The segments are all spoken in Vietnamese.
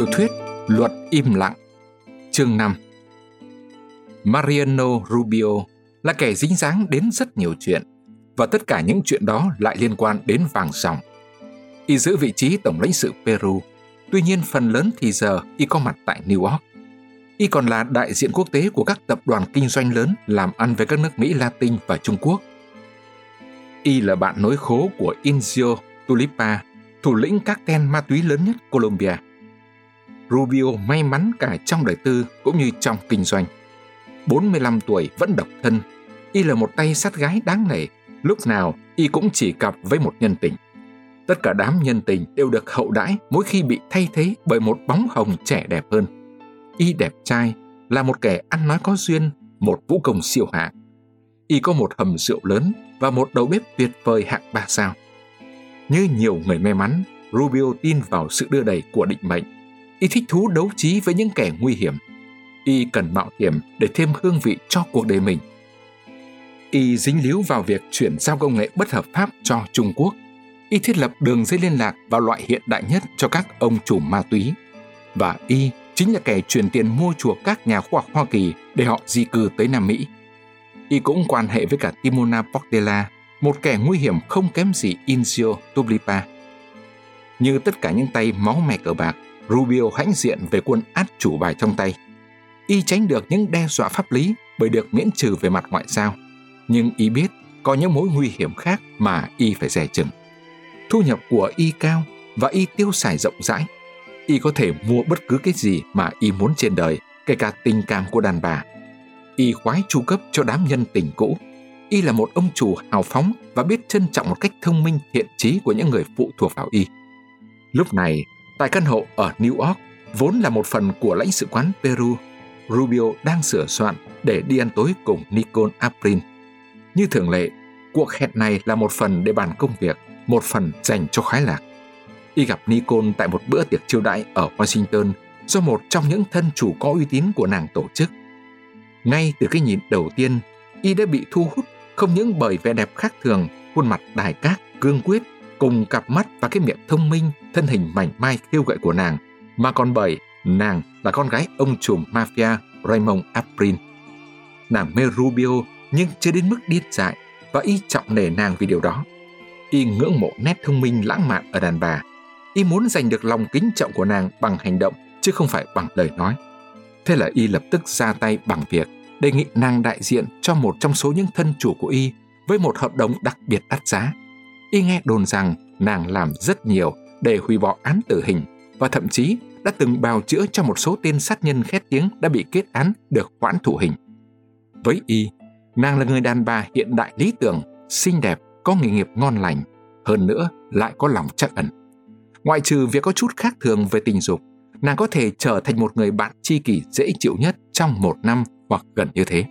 Tiểu thuyết Luật im lặng. Chương 5. Mariano Rubio là kẻ dính dáng đến rất nhiều chuyện, và tất cả những chuyện đó lại liên quan đến vàng ròng. Y giữ vị trí tổng lãnh sự Peru, tuy nhiên phần lớn thì giờ y có mặt tại New York. Y còn là đại diện quốc tế của các tập đoàn kinh doanh lớn làm ăn với các nước Mỹ Latin và Trung Quốc. Y là bạn nối khố của Indio Tulipa, thủ lĩnh các ten ma túy lớn nhất Colombia. Rubio may mắn cả trong đời tư cũng như trong kinh doanh. 45 tuổi vẫn độc thân, y là một tay sát gái đáng nể, lúc nào y cũng chỉ cặp với một nhân tình. Tất cả đám nhân tình đều được hậu đãi mỗi khi bị thay thế bởi một bóng hồng trẻ đẹp hơn. Y đẹp trai, là một kẻ ăn nói có duyên, một vũ công siêu hạng. Y có một hầm rượu lớn và một đầu bếp tuyệt vời hạng 3 sao. Như nhiều người may mắn, Rubio tin vào sự đưa đẩy của định mệnh. Y thích thú đấu trí với những kẻ nguy hiểm. Y cần mạo hiểm để thêm hương vị cho cuộc đời mình. Y dính líu vào việc chuyển giao công nghệ bất hợp pháp cho Trung Quốc. Y thiết lập đường dây liên lạc vào loại hiện đại nhất cho các ông trùm ma túy. Và Y chính là kẻ chuyển tiền mua chuộc các nhà khoa học Hoa Kỳ để họ di cư tới Nam Mỹ. Y cũng quan hệ với cả Timona Portela, một kẻ nguy hiểm không kém gì Indio Tulipa. Như tất cả những tay máu me cờ bạc, Rubio hãnh diện về quân át chủ bài trong tay. Y tránh được những đe dọa pháp lý bởi được miễn trừ về mặt ngoại giao. Nhưng Y biết có những mối nguy hiểm khác mà Y phải dè chừng. Thu nhập của Y cao và Y tiêu xài rộng rãi. Y có thể mua bất cứ cái gì mà Y muốn trên đời, kể cả tình cảm của đàn bà. Y khoái chu cấp cho đám nhân tình cũ. Y là một ông chủ hào phóng và biết trân trọng một cách thông minh thiện chí của những người phụ thuộc vào Y. Lúc này, tại căn hộ ở New York, vốn là một phần của lãnh sự quán Peru, Rubio đang sửa soạn để đi ăn tối cùng Nicole Aprin. Như thường lệ, cuộc hẹn này là một phần để bàn công việc, một phần dành cho khoái lạc. Y gặp Nicole tại một bữa tiệc chiêu đãi ở Washington do một trong những thân chủ có uy tín của nàng tổ chức. Ngay từ cái nhìn đầu tiên, Y đã bị thu hút không những bởi vẻ đẹp khác thường, khuôn mặt đài cát, cương quyết, cùng cặp mắt và cái miệng thông minh, thân hình mảnh mai khiêu gợi của nàng, mà còn bởi nàng là con gái ông trùm mafia Raymond Aprin. Nàng mê Rubio nhưng chưa đến mức điên dại, và Y trọng nể nàng vì điều đó. Y ngưỡng mộ nét thông minh lãng mạn ở đàn bà. Y muốn giành được lòng kính trọng của nàng bằng hành động chứ không phải bằng lời nói. Thế là Y lập tức ra tay bằng việc đề nghị nàng đại diện cho một trong số những thân chủ của Y với một hợp đồng đặc biệt đắt giá. Y nghe đồn rằng nàng làm rất nhiều để hủy bỏ án tử hình và thậm chí đã từng bào chữa cho một số tên sát nhân khét tiếng đã bị kết án được hoãn thụ hình. Với Y, nàng là người đàn bà hiện đại lý tưởng, xinh đẹp, có nghề nghiệp ngon lành, hơn nữa lại có lòng trắc ẩn. Ngoại trừ việc có chút khác thường về tình dục, nàng có thể trở thành một người bạn tri kỷ dễ chịu nhất trong 1 năm hoặc gần như thế.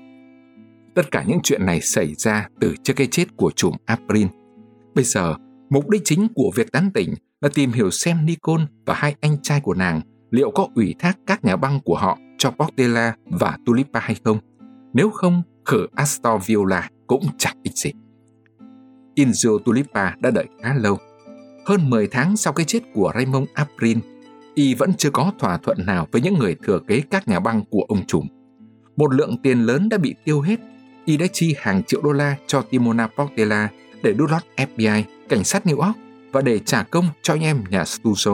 Tất cả những chuyện này xảy ra từ trước cái chết của trùm Aprin. Bây giờ, mục đích chính của việc tán tỉnh là tìm hiểu xem Nicole và hai anh trai của nàng liệu có ủy thác các nhà băng của họ cho Portela và Tulipa hay không. Nếu không, khử Astor Viola cũng chẳng ích gì. Indio Tulipa đã đợi khá lâu. Hơn 10 tháng sau cái chết của Raymond Aprin, Y vẫn chưa có thỏa thuận nào với những người thừa kế các nhà băng của ông trùm. Một lượng tiền lớn đã bị tiêu hết. Y đã chi hàng triệu đô la cho Timona Portela để đút lót FBI, cảnh sát New York và để trả công cho anh em nhà Stuzo.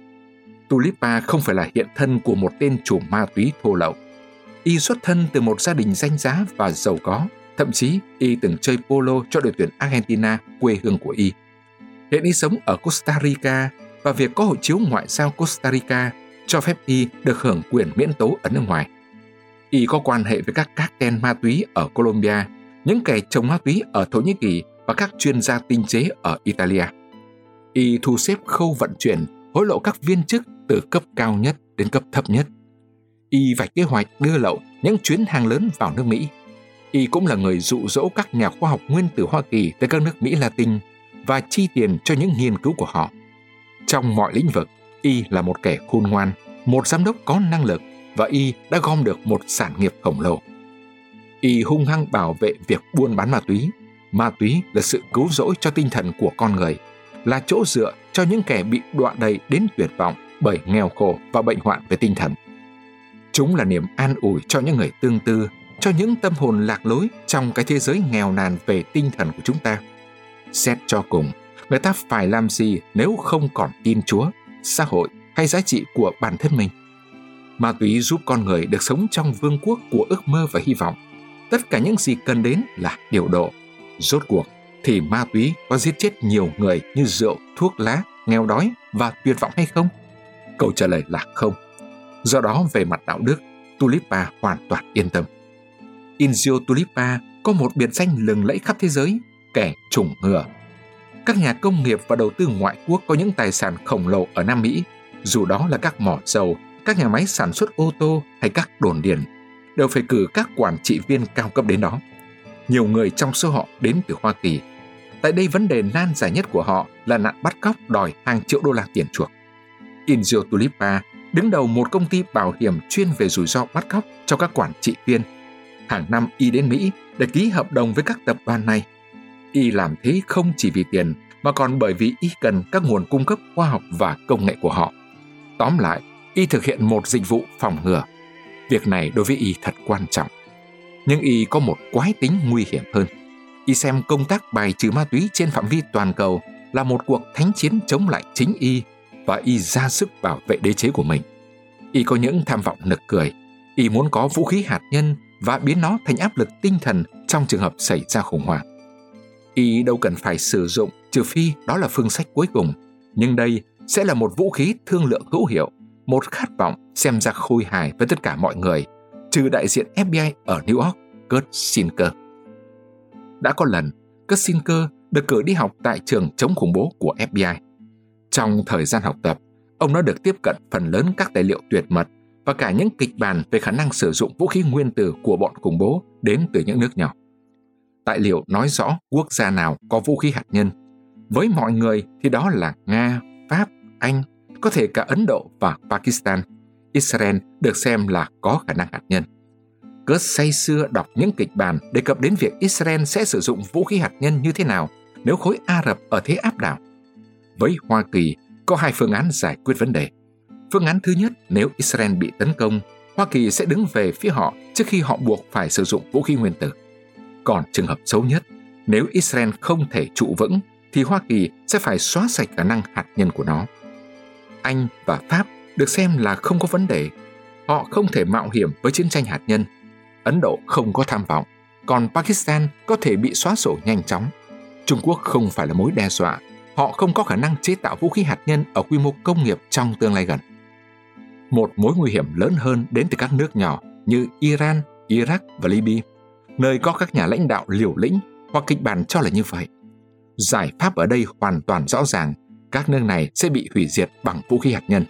Tulipa không phải là hiện thân của một tên trùm ma túy thô lậu. Y xuất thân từ một gia đình danh giá và giàu có, thậm chí Y từng chơi polo cho đội tuyển Argentina, quê hương của Y. Hiện Y sống ở Costa Rica và việc có hộ chiếu ngoại giao Costa Rica cho phép Y được hưởng quyền miễn tố ở nước ngoài. Y có quan hệ với các cartel ma túy ở Colombia, những kẻ trồng ma túy ở Thổ Nhĩ Kỳ và các chuyên gia tinh chế ở Italia. Y thu xếp khâu vận chuyển, hối lộ các viên chức từ cấp cao nhất đến cấp thấp nhất. Y vạch kế hoạch đưa lậu những chuyến hàng lớn vào nước Mỹ. Y cũng là người dụ dỗ các nhà khoa học nguyên tử Hoa Kỳ tới các nước Mỹ Latin và chi tiền cho những nghiên cứu của họ. Trong mọi lĩnh vực, Y là một kẻ khôn ngoan, một giám đốc có năng lực, và Y đã gom được một sản nghiệp khổng lồ. Y hung hăng bảo vệ việc buôn bán ma túy. Ma túy là sự cứu rỗi cho tinh thần của con người, là chỗ dựa cho những kẻ bị đọa đầy đến tuyệt vọng, bởi nghèo khổ và bệnh hoạn về tinh thần. Chúng là niềm an ủi cho những người tương tư, cho những tâm hồn lạc lối trong cái thế giới nghèo nàn về tinh thần của chúng ta. Xét cho cùng, người ta phải làm gì nếu không còn tin Chúa, xã hội hay giá trị của bản thân mình? Ma túy giúp con người được sống trong vương quốc của ước mơ và hy vọng. Tất cả những gì cần đến là điều độ. Rốt cuộc thì ma túy có giết chết nhiều người như rượu, thuốc lá, nghèo đói và tuyệt vọng hay không? Câu trả lời là không. Do đó, về mặt đạo đức, Tulipa hoàn toàn yên tâm. Inzio Tulipa có một biệt danh lừng lẫy khắp thế giới, kẻ chủng ngừa. Các nhà công nghiệp và đầu tư ngoại quốc có những tài sản khổng lồ ở Nam Mỹ, dù đó là các mỏ dầu, các nhà máy sản xuất ô tô hay các đồn điền, đều phải cử các quản trị viên cao cấp đến đó. Nhiều người trong số họ đến từ Hoa Kỳ. Tại đây, vấn đề nan giải nhất của họ là nạn bắt cóc đòi hàng triệu đô la tiền chuộc. Inzio Tulipa đứng đầu một công ty bảo hiểm chuyên về rủi ro bắt cóc cho các quản trị viên. Hàng năm y đến Mỹ để ký hợp đồng với các tập đoàn này. Y làm thế không chỉ vì tiền mà còn bởi vì y cần các nguồn cung cấp khoa học và công nghệ của họ. Tóm lại, y thực hiện một dịch vụ phòng ngừa. Việc này đối với y thật quan trọng. Nhưng y có một quái tính nguy hiểm hơn. Y xem công tác bài trừ ma túy trên phạm vi toàn cầu là một cuộc thánh chiến chống lại chính y, và y ra sức bảo vệ đế chế của mình. Y có những tham vọng nực cười. Y muốn có vũ khí hạt nhân và biến nó thành áp lực tinh thần trong trường hợp xảy ra khủng hoảng. Y đâu cần phải sử dụng, trừ phi đó là phương sách cuối cùng. Nhưng đây sẽ là một vũ khí thương lượng hữu hiệu, một khát vọng xem ra khôi hài với tất cả mọi người, trừ đại diện FBI ở New York, Kurt Sinker. Đã có lần, Kurt Sinker được cử đi học tại trường chống khủng bố của FBI. Trong thời gian học tập, ông đã được tiếp cận phần lớn các tài liệu tuyệt mật và cả những kịch bản về khả năng sử dụng vũ khí nguyên tử của bọn khủng bố đến từ những nước nhỏ. Tài liệu nói rõ quốc gia nào có vũ khí hạt nhân. Với mọi người thì đó là Nga, Pháp, Anh, có thể cả Ấn Độ và Pakistan. Israel được xem là có khả năng hạt nhân. Kurt say sưa đọc những kịch bản đề cập đến việc Israel sẽ sử dụng vũ khí hạt nhân như thế nào nếu khối Ả Rập ở thế áp đảo. Với Hoa Kỳ, có hai phương án giải quyết vấn đề. Phương án thứ nhất, nếu Israel bị tấn công, Hoa Kỳ sẽ đứng về phía họ trước khi họ buộc phải sử dụng vũ khí nguyên tử. Còn trường hợp xấu nhất, nếu Israel không thể trụ vững, thì Hoa Kỳ sẽ phải xóa sạch khả năng hạt nhân của nó. Anh và Pháp được xem là không có vấn đề. Họ không thể mạo hiểm với chiến tranh hạt nhân. Ấn Độ không có tham vọng, còn Pakistan có thể bị xóa sổ nhanh chóng. Trung Quốc không phải là mối đe dọa. Họ không có khả năng chế tạo vũ khí hạt nhân ở quy mô công nghiệp trong tương lai gần. Một mối nguy hiểm lớn hơn đến từ các nước nhỏ như Iran, Iraq và Libya, nơi có các nhà lãnh đạo liều lĩnh hoặc kịch bản cho là như vậy. Giải pháp ở đây hoàn toàn rõ ràng, các nước này sẽ bị hủy diệt bằng vũ khí hạt nhân.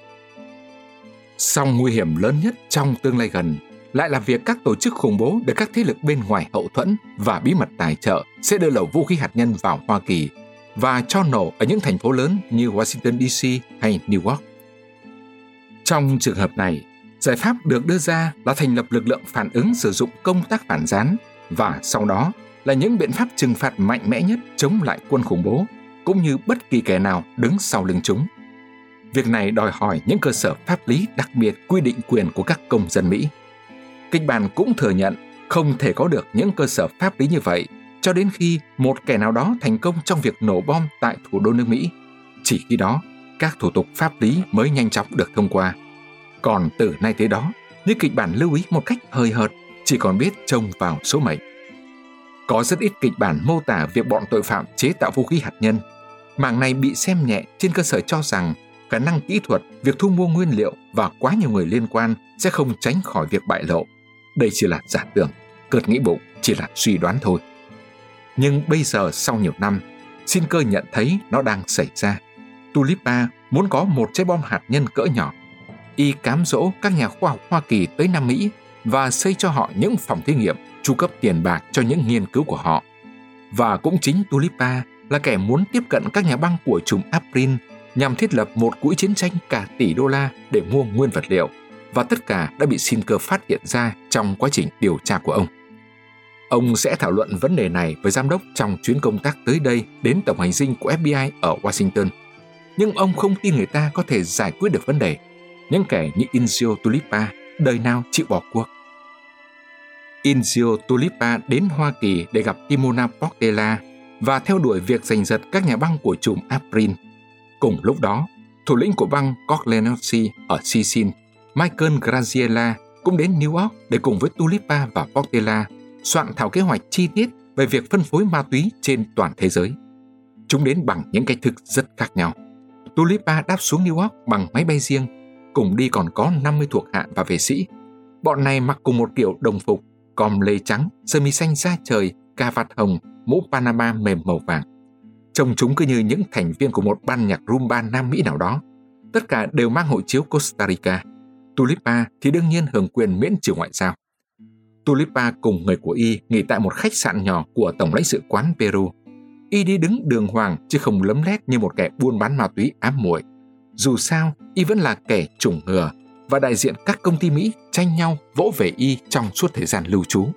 Song nguy hiểm lớn nhất trong tương lai gần lại là việc các tổ chức khủng bố được các thế lực bên ngoài hậu thuẫn và bí mật tài trợ sẽ đưa lẩu vũ khí hạt nhân vào Hoa Kỳ và cho nổ ở những thành phố lớn như Washington DC hay New York. Trong trường hợp này, giải pháp được đưa ra là thành lập lực lượng phản ứng sử dụng công tác phản gián và sau đó là những biện pháp trừng phạt mạnh mẽ nhất chống lại quân khủng bố cũng như bất kỳ kẻ nào đứng sau lưng chúng. Việc này đòi hỏi những cơ sở pháp lý đặc biệt quy định quyền của các công dân Mỹ. Kịch bản cũng thừa nhận không thể có được những cơ sở pháp lý như vậy cho đến khi một kẻ nào đó thành công trong việc nổ bom tại thủ đô nước Mỹ. Chỉ khi đó, các thủ tục pháp lý mới nhanh chóng được thông qua. Còn từ nay tới đó, như kịch bản lưu ý một cách hời hợt, chỉ còn biết trông vào số mệnh. Có rất ít kịch bản mô tả việc bọn tội phạm chế tạo vũ khí hạt nhân. Mảng này bị xem nhẹ trên cơ sở cho rằng khả năng kỹ thuật, việc thu mua nguyên liệu và quá nhiều người liên quan sẽ không tránh khỏi việc bại lộ. Đây chỉ là giả tưởng, Kurt nghĩ bụng, chỉ là suy đoán thôi. Nhưng bây giờ sau nhiều năm, Sinker nhận thấy nó đang xảy ra. Tulipa muốn có một trái bom hạt nhân cỡ nhỏ. Y cám dỗ các nhà khoa học Hoa Kỳ tới Nam Mỹ và xây cho họ những phòng thí nghiệm, chu cấp tiền bạc cho những nghiên cứu của họ. Và cũng chính Tulipa là kẻ muốn tiếp cận các nhà băng của chùm Afrin nhằm thiết lập một quỹ chiến tranh cả tỷ đô la để mua nguyên vật liệu, và tất cả đã bị Sinker phát hiện ra trong quá trình điều tra của ông. Ông sẽ thảo luận vấn đề này với giám đốc trong chuyến công tác tới đây đến tổng hành dinh của FBI ở Washington. nhưng ông không tin người ta có thể giải quyết được vấn đề. Những kẻ như Inzio Tulipa đời nào chịu bỏ cuộc. Inzio Tulipa đến Hoa Kỳ để gặp Timona Portela và theo đuổi việc giành giật các nhà băng của chùm Aprin. Cùng lúc đó, thủ lĩnh của băng Corleonesi ở Sicily, Michael Graziella, cũng đến New York để cùng với Tulipa và Portela soạn thảo kế hoạch chi tiết về việc phân phối ma túy trên toàn thế giới. Chúng đến bằng những cách thức rất khác nhau. Tulipa đáp xuống New York bằng máy bay riêng, cùng đi còn có 50 thuộc hạ và vệ sĩ. Bọn này mặc cùng một kiểu đồng phục, com lê trắng, sơ mi xanh da trời, cà vạt hồng, mũ Panama mềm màu vàng. Trông chúng cứ như những thành viên của một ban nhạc rumba Nam Mỹ nào đó. Tất cả đều mang hộ chiếu Costa Rica. Tulipa thì đương nhiên hưởng quyền miễn trừ ngoại giao. Tulipa cùng người của y nghỉ tại một khách sạn nhỏ của Tổng lãnh sự quán Peru. Y đi đứng đường hoàng chứ không lấm lét như một kẻ buôn bán ma túy ám muội. Dù sao, y vẫn là kẻ chủng ngừa và đại diện các công ty Mỹ tranh nhau vỗ về y trong suốt thời gian lưu trú.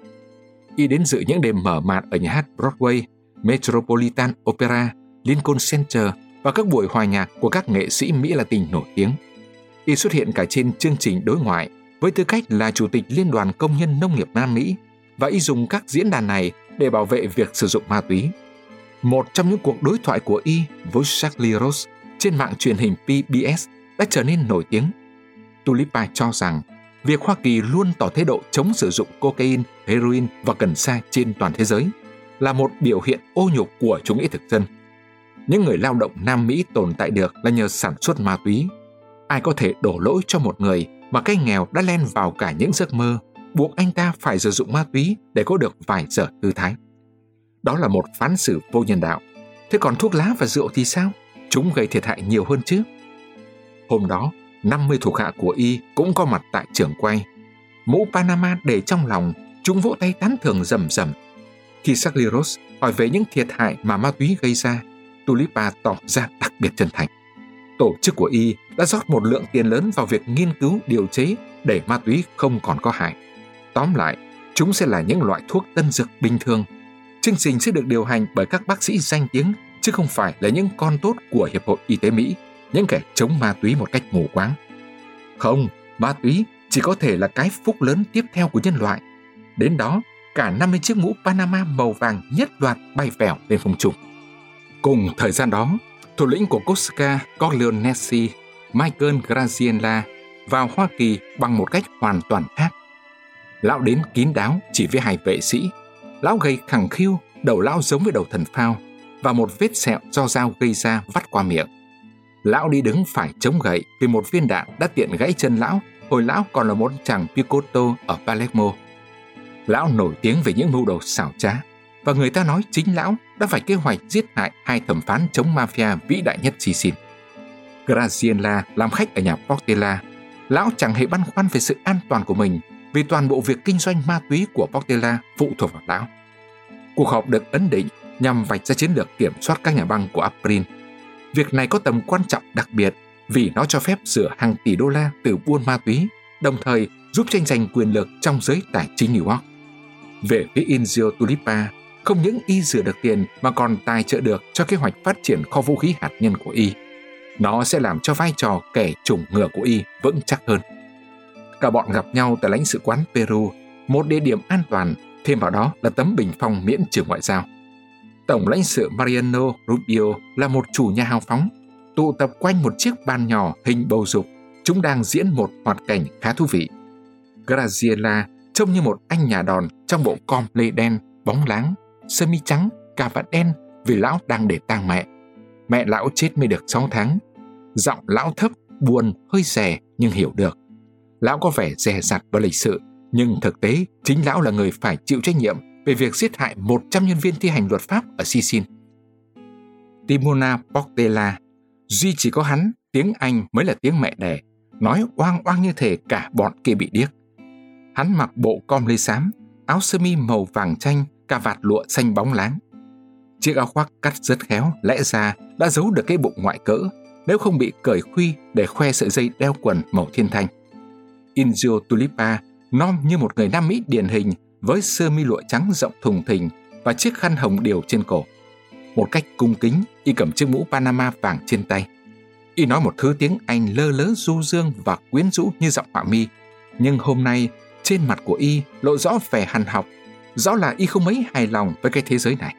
Y đến dự những đêm mở màn ở nhà hát Broadway, Metropolitan Opera, Lincoln Center và các buổi hòa nhạc của các nghệ sĩ Mỹ Latin nổi tiếng. Y xuất hiện cả trên chương trình đối ngoại với tư cách là Chủ tịch Liên đoàn Công nhân Nông nghiệp Nam Mỹ, và y dùng các diễn đàn này để bảo vệ việc sử dụng ma túy. Một trong những cuộc đối thoại của y với Charlie Rose trên mạng truyền hình PBS đã trở nên nổi tiếng. Tulipa cho rằng việc Hoa Kỳ luôn tỏ thái độ chống sử dụng cocaine, heroin và cần sa trên toàn thế giới là một biểu hiện ô nhục của chủ nghĩa thực dân. Những người lao động Nam Mỹ tồn tại được là nhờ sản xuất ma túy. Ai có thể đổ lỗi cho một người mà cái nghèo đã len vào cả những giấc mơ, buộc anh ta phải sử dụng ma túy để có được vài giờ thư thái? Đó là một phán xử vô nhân đạo. Thế còn thuốc lá và rượu thì sao? Chúng gây thiệt hại nhiều hơn chứ. Hôm đó, 50 thuộc hạ của y cũng có mặt tại trường quay. Mũ Panama để trong lòng, chúng vỗ tay tán thưởng rầm rầm. Khi Charlie Rose hỏi về những thiệt hại mà ma túy gây ra, Tulipa tỏ ra đặc biệt chân thành. Tổ chức của y đã rót một lượng tiền lớn vào việc nghiên cứu điều chế để ma túy không còn có hại. Tóm lại, chúng sẽ là những loại thuốc tân dược bình thường. Chương trình sẽ được điều hành bởi các bác sĩ danh tiếng, chứ không phải là những con tốt của Hiệp hội Y tế Mỹ, những kẻ chống ma túy một cách mù quáng. Không, ma túy chỉ có thể là cái phúc lớn tiếp theo của nhân loại. Đến đó, cả 50 chiếc mũ Panama màu vàng nhất loạt bay vèo lên không trung. Cùng thời gian đó, thủ lĩnh của Cosca Corleonesi, Michael Graziella, vào Hoa Kỳ bằng một cách hoàn toàn khác. Lão đến kín đáo chỉ với 2 vệ sĩ. Lão gầy khẳng khiu, đầu lão giống với đầu thần phao, và một vết sẹo do dao gây ra vắt qua miệng. Lão đi đứng phải chống gậy vì một viên đạn đã tiện gãy chân lão hồi lão còn là một chàng picotto ở Palermo. Lão nổi tiếng về những mưu đồ xảo trá, và người ta nói chính lão đã phải kế hoạch giết hại 2 thẩm phán chống mafia vĩ đại nhất Sicily. Graziella làm khách ở nhà Portela. Lão chẳng hề băn khoăn về sự an toàn của mình, vì toàn bộ việc kinh doanh ma túy của Portela phụ thuộc vào lão. Cuộc họp được ấn định nhằm vạch ra chiến lược kiểm soát các nhà băng của Aprin. Việc này có tầm quan trọng đặc biệt vì nó cho phép rửa hàng tỷ đô la từ buôn ma túy, đồng thời giúp tranh giành quyền lực trong giới tài chính New York. Về phía Inzio Tulipa, không những y rửa được tiền mà còn tài trợ được cho kế hoạch phát triển kho vũ khí hạt nhân của y. Nó sẽ làm cho vai trò kẻ chủng ngừa của y vững chắc hơn. Cả bọn gặp nhau tại lãnh sự quán Peru, một địa điểm an toàn, thêm vào đó là tấm bình phong miễn trừ ngoại giao. Tổng lãnh sự Mariano Rubio là một chủ nhà hào phóng, tụ tập quanh một chiếc bàn nhỏ hình bầu dục. Chúng đang diễn một hoạt cảnh khá thú vị. Graziella trông như một anh nhà đòn trong bộ com lê đen, bóng láng, sơ mi trắng, cà vạt đen vì lão đang để tang mẹ. Mẹ lão chết mới được 6 tháng. Giọng lão thấp, buồn, hơi rè nhưng hiểu được. Lão có vẻ dè dặt và lịch sự, nhưng thực tế chính lão là người phải chịu trách nhiệm về việc giết hại 100 nhân viên thi hành luật pháp ở Sicily. Timona Portela, duy chỉ có hắn, tiếng Anh mới là tiếng mẹ đẻ, nói oang oang như thể cả bọn kia bị điếc. Hắn mặc bộ com lê xám, áo sơ mi màu vàng chanh, cà vạt lụa xanh bóng láng. Chiếc áo khoác cắt rất khéo, lẽ ra đã giấu được cái bụng ngoại cỡ, nếu không bị cởi khuy để khoe sợi dây đeo quần màu thiên thanh. Inzio Tulipa nom như một người Nam Mỹ điển hình với sơ mi lụa trắng rộng thùng thình và chiếc khăn hồng điều trên cổ. Một cách cung kính, y cầm chiếc mũ Panama vàng trên tay. Y nói một thứ tiếng Anh lơ lớ du dương và quyến rũ như giọng họa mi, nhưng hôm nay trên mặt của Y lộ rõ vẻ hằn học, rõ là Y không mấy hài lòng với cái thế giới này.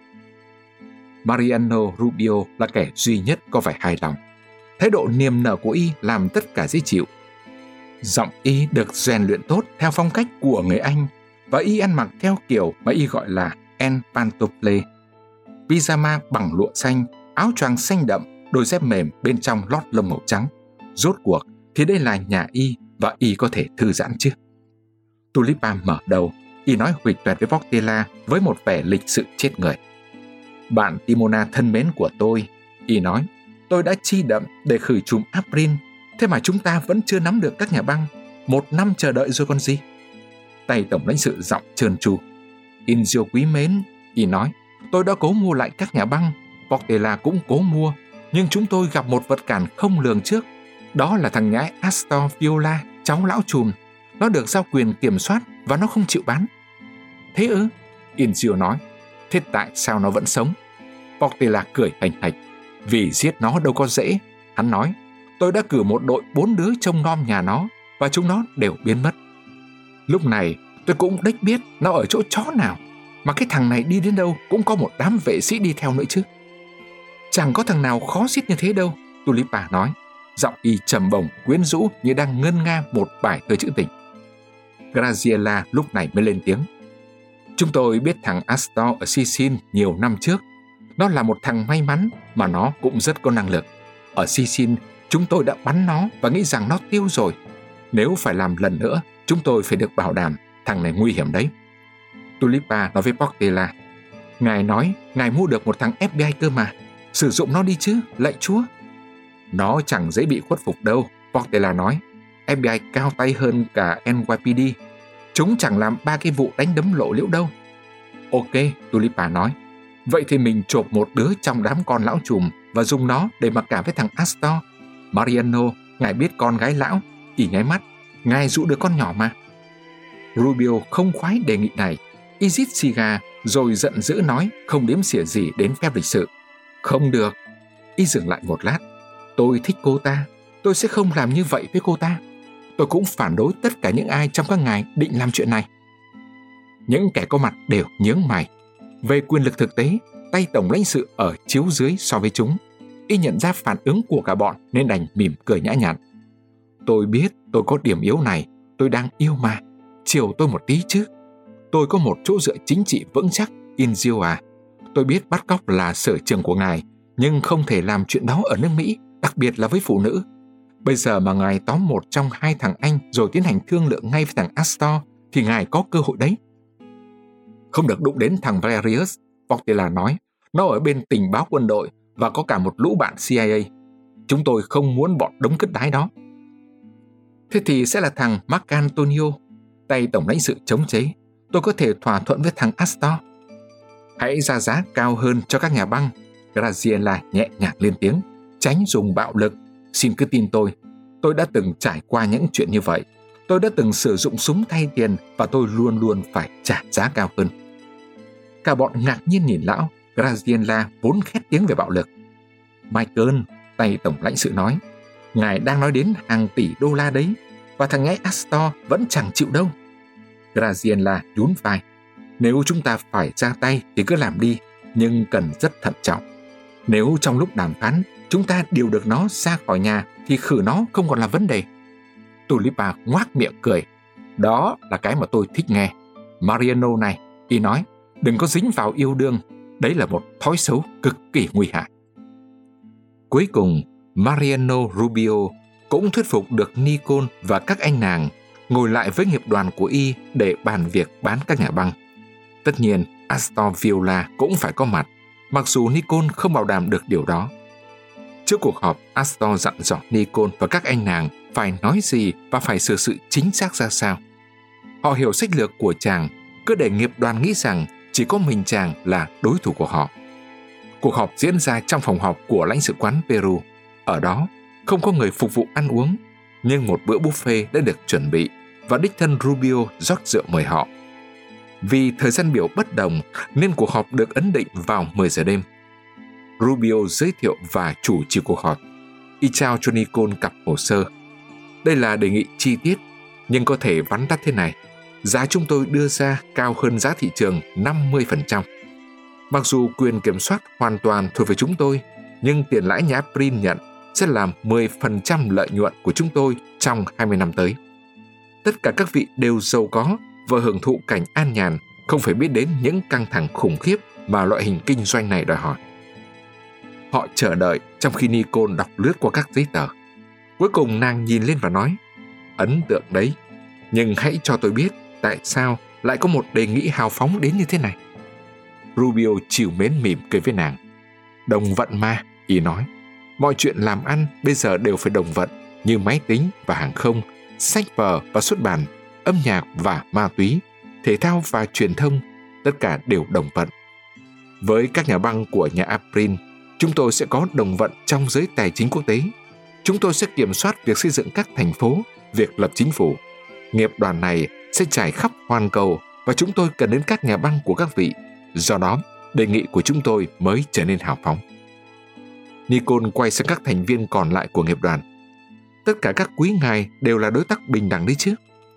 Mariano Rubio là kẻ duy nhất có vẻ hài lòng. Thái độ niềm nở của Y làm tất cả dễ chịu. Giọng Y được rèn luyện tốt theo phong cách của người Anh, và Y ăn mặc theo kiểu mà Y gọi là en pantoufle. Pyjama bằng lụa xanh, áo choàng xanh đậm, đôi dép mềm bên trong lót lông màu trắng. Rốt cuộc thì đây là nhà Y và Y có thể thư giãn chứ. Tulipa mở đầu, Y nói huỵch toẹt với Portela với một vẻ lịch sự chết người. Bạn Timona thân mến của tôi, Y nói, tôi đã chi đậm để khử trùng April, thế mà chúng ta vẫn chưa nắm được các nhà băng. 1 năm chờ đợi rồi còn gì. Tay tổng lãnh sự giọng trơn tru. Inzio quý mến, Y nói, tôi đã cố mua lại các nhà băng, Portela cũng cố mua, nhưng chúng tôi gặp một vật cản không lường trước. Đó là thằng nhãi Astor Viola, cháu lão trùm. Nó được giao quyền kiểm soát và nó không chịu bán. Thế ư? Inzio nói. Thế tại sao nó vẫn sống? Portela cười hành hạch. Vì giết nó đâu có dễ. Hắn nói, tôi đã cử một đội 4 đứa trông nom nhà nó, và chúng nó đều biến mất. Lúc này tôi cũng đếch biết nó ở chỗ chó nào, mà cái thằng này đi đến đâu cũng có một đám vệ sĩ đi theo nữa chứ. Chẳng có thằng nào khó giết như thế đâu, Tulipa nói. Giọng Y trầm bổng quyến rũ như đang ngân nga một bài thơ trữ tình. Graziella lúc này mới lên tiếng. Chúng tôi biết thằng Astor ở Sicily nhiều năm trước. Nó là một thằng may mắn mà nó cũng rất có năng lực. Ở Sicily, chúng tôi đã bắn nó và nghĩ rằng nó tiêu rồi. Nếu phải làm lần nữa, chúng tôi phải được bảo đảm thằng này nguy hiểm đấy. Tulipa nói với Portela. Ngài nói ngài mua được một thằng FBI cơ mà. Sử dụng nó đi chứ, lạy Chúa. Nó chẳng dễ bị khuất phục đâu, Portela nói. FBI cao tay hơn cả NYPD. Chúng chẳng làm 3 cái vụ đánh đấm lộ liễu đâu. Ok, Tulipa nói. Vậy thì mình chộp một đứa trong đám con lão trùm và dùng nó để mặc cả với thằng Astor. Mariano, ngài biết con gái lão. Y nháy mắt. Ngài dụ được con nhỏ mà. Rubio không khoái đề nghị này. Y rít xì gà rồi giận dữ nói không đếm xỉa gì đến phép lịch sự. Không được. Y dừng lại một lát. Tôi thích cô ta. Tôi sẽ không làm như vậy với cô ta. Tôi cũng phản đối tất cả những ai trong các ngài định làm chuyện này. Những kẻ có mặt đều nhướng mày. Về quyền lực thực tế, tay tổng lãnh sự ở chiếu dưới so với chúng. Y nhận ra phản ứng của cả bọn nên đành mỉm cười nhã nhặn. Tôi biết tôi có điểm yếu này. Tôi đang yêu mà. Chiều tôi một tí chứ. Tôi có một chỗ dựa chính trị vững chắc, Inzio à. Tôi biết bắt cóc là sở trường của ngài, nhưng không thể làm chuyện đó ở nước Mỹ, đặc biệt là với phụ nữ. Bây giờ mà ngài tóm một trong 2 thằng Anh rồi tiến hành thương lượng ngay với thằng Astor, thì ngài có cơ hội đấy. Không được đụng đến thằng Valerius, Portela nói. Nó ở bên tình báo quân đội và có cả một lũ bạn CIA. Chúng tôi không muốn bọn đống cứt đái đó. Thế thì sẽ là thằng Marcantonio. Tay tổng lãnh sự chống chế. Tôi có thể thỏa thuận với thằng Astor. Hãy ra giá cao hơn cho các nhà băng. Graziella nhẹ nhàng lên tiếng. Tránh dùng bạo lực. Xin cứ tin tôi đã từng trải qua những chuyện như vậy. Tôi đã từng sử dụng súng thay tiền và tôi luôn luôn phải trả giá cao hơn. Cả bọn ngạc nhiên nhìn lão. Graziella vốn khét tiếng về bạo lực. Michael, tay tổng lãnh sự nói, ngài đang nói đến hàng tỷ đô la đấy, và thằng nhãi Astor vẫn chẳng chịu đâu. Graziella nhún vai. Nếu chúng ta phải ra tay thì cứ làm đi, nhưng cần rất thận trọng. Nếu trong lúc đàm phán chúng ta điều được nó ra khỏi nhà thì khử nó không còn là vấn đề. Tulipa ngoác miệng cười. Đó là cái mà tôi thích nghe. Mariano này, y nói, đừng có dính vào yêu đương. Đấy là một thói xấu cực kỳ nguy hại. Cuối cùng, Mariano Rubio cũng thuyết phục được Nicole và các anh nàng ngồi lại với nghiệp đoàn của y để bàn việc bán các nhà băng. Tất nhiên, Astor Viola cũng phải có mặt, mặc dù Nicole không bảo đảm được điều đó. Trước cuộc họp, Astor dặn dò Nicole và các anh nàng phải nói gì và phải xử sự chính xác ra sao. Họ hiểu sách lược của chàng, cứ để nghiệp đoàn nghĩ rằng chỉ có mình chàng là đối thủ của họ. Cuộc họp diễn ra trong phòng họp của lãnh sự quán Peru. Ở đó, không có người phục vụ ăn uống, nhưng một bữa buffet đã được chuẩn bị và đích thân Rubio rót rượu mời họ. Vì thời gian biểu bất đồng nên cuộc họp được ấn định vào 10 giờ đêm. Rubio giới thiệu và chủ trì cuộc họp. y trao cho Nikon cặp hồ sơ. Đây là đề nghị chi tiết, nhưng có thể vắn tắt thế này. Giá chúng tôi đưa ra cao hơn giá thị trường 50%. Mặc dù quyền kiểm soát hoàn toàn thuộc về chúng tôi, nhưng tiền lãi nhà Aprin nhận sẽ làm 10% lợi nhuận của chúng tôi trong 20 năm tới. Tất cả các vị đều giàu có và hưởng thụ cảnh an nhàn, không phải biết đến những căng thẳng khủng khiếp mà loại hình kinh doanh này đòi hỏi. Họ chờ đợi trong khi Nikon đọc lướt qua các giấy tờ. Cuối cùng nàng nhìn lên và nói, ấn tượng đấy, nhưng hãy cho tôi biết tại sao lại có một đề nghị hào phóng đến như thế này. Rubio trìu mến mỉm cười với nàng. Đồng vận mà, y nói. Mọi chuyện làm ăn bây giờ đều phải đồng vận, như máy tính và hàng không, sách vở và xuất bản, âm nhạc và ma túy, thể thao và truyền thông, tất cả đều đồng vận. Với các nhà băng của nhà Aprin, chúng tôi sẽ có đồng vận trong giới tài chính quốc tế. Chúng tôi sẽ kiểm soát việc xây dựng các thành phố, việc lập chính phủ. Nghiệp đoàn này sẽ trải khắp hoàn cầu và chúng tôi cần đến các nhà băng của các vị. Do đó, đề nghị của chúng tôi mới trở nên hào phóng. Nikon quay sang các thành viên còn lại của nghiệp đoàn. Tất cả các quý ngài đều là đối tác bình đẳng đấy chứ?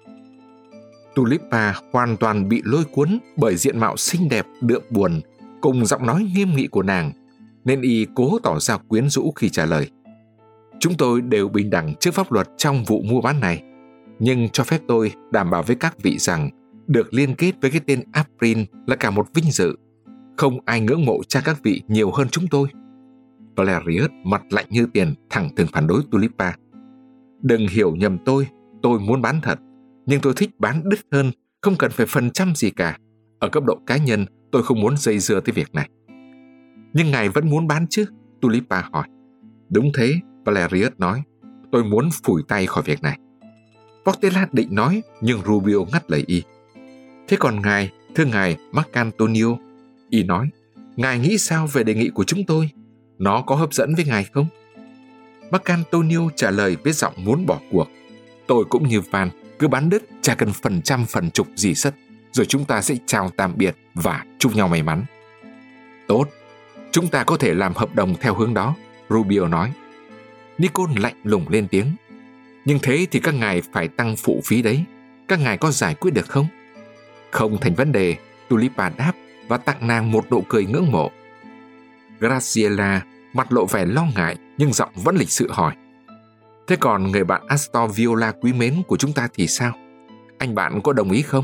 Tulipa hoàn toàn bị lôi cuốn bởi diện mạo xinh đẹp đượm buồn cùng giọng nói nghiêm nghị của nàng, nên y cố tỏ ra quyến rũ khi trả lời. Chúng tôi đều bình đẳng trước pháp luật trong vụ mua bán này, nhưng cho phép tôi đảm bảo với các vị rằng được liên kết với cái tên Aprin là cả một vinh dự. Không ai ngưỡng mộ cha các vị nhiều hơn chúng tôi. Valerius mặt lạnh như tiền thẳng thừng phản đối Tulipa. Đừng hiểu nhầm tôi muốn bán thật, nhưng tôi thích bán đứt hơn, không cần phải phần trăm gì cả. Ở cấp độ cá nhân, tôi không muốn dây dưa tới việc này. Nhưng ngài vẫn muốn bán chứ? Tulipa hỏi. Đúng thế, Valerius nói. Tôi muốn phủi tay khỏi việc này. Portela định nói, nhưng Rubio ngắt lời y. Thế còn ngài, thưa ngài Marcantonio, y nói, ngài nghĩ sao về đề nghị của chúng tôi? Nó có hấp dẫn với ngài không? Marcantonio trả lời với giọng muốn bỏ cuộc. Tôi cũng như Van, cứ bán đứt, chả cần phần trăm phần chục gì sất, rồi chúng ta sẽ chào tạm biệt và chúc nhau may mắn. Tốt, chúng ta có thể làm hợp đồng theo hướng đó, Rubio nói. Nikon lạnh lùng lên tiếng. Nhưng thế thì các ngài phải tăng phụ phí đấy. Các ngài có giải quyết được không? Không thành vấn đề, Tulipa đáp và tặng nàng một nụ cười ngưỡng mộ. Graciela mặt lộ vẻ lo ngại nhưng giọng vẫn lịch sự hỏi. Thế còn người bạn Astor Viola quý mến của chúng ta thì sao? Anh bạn có đồng ý không?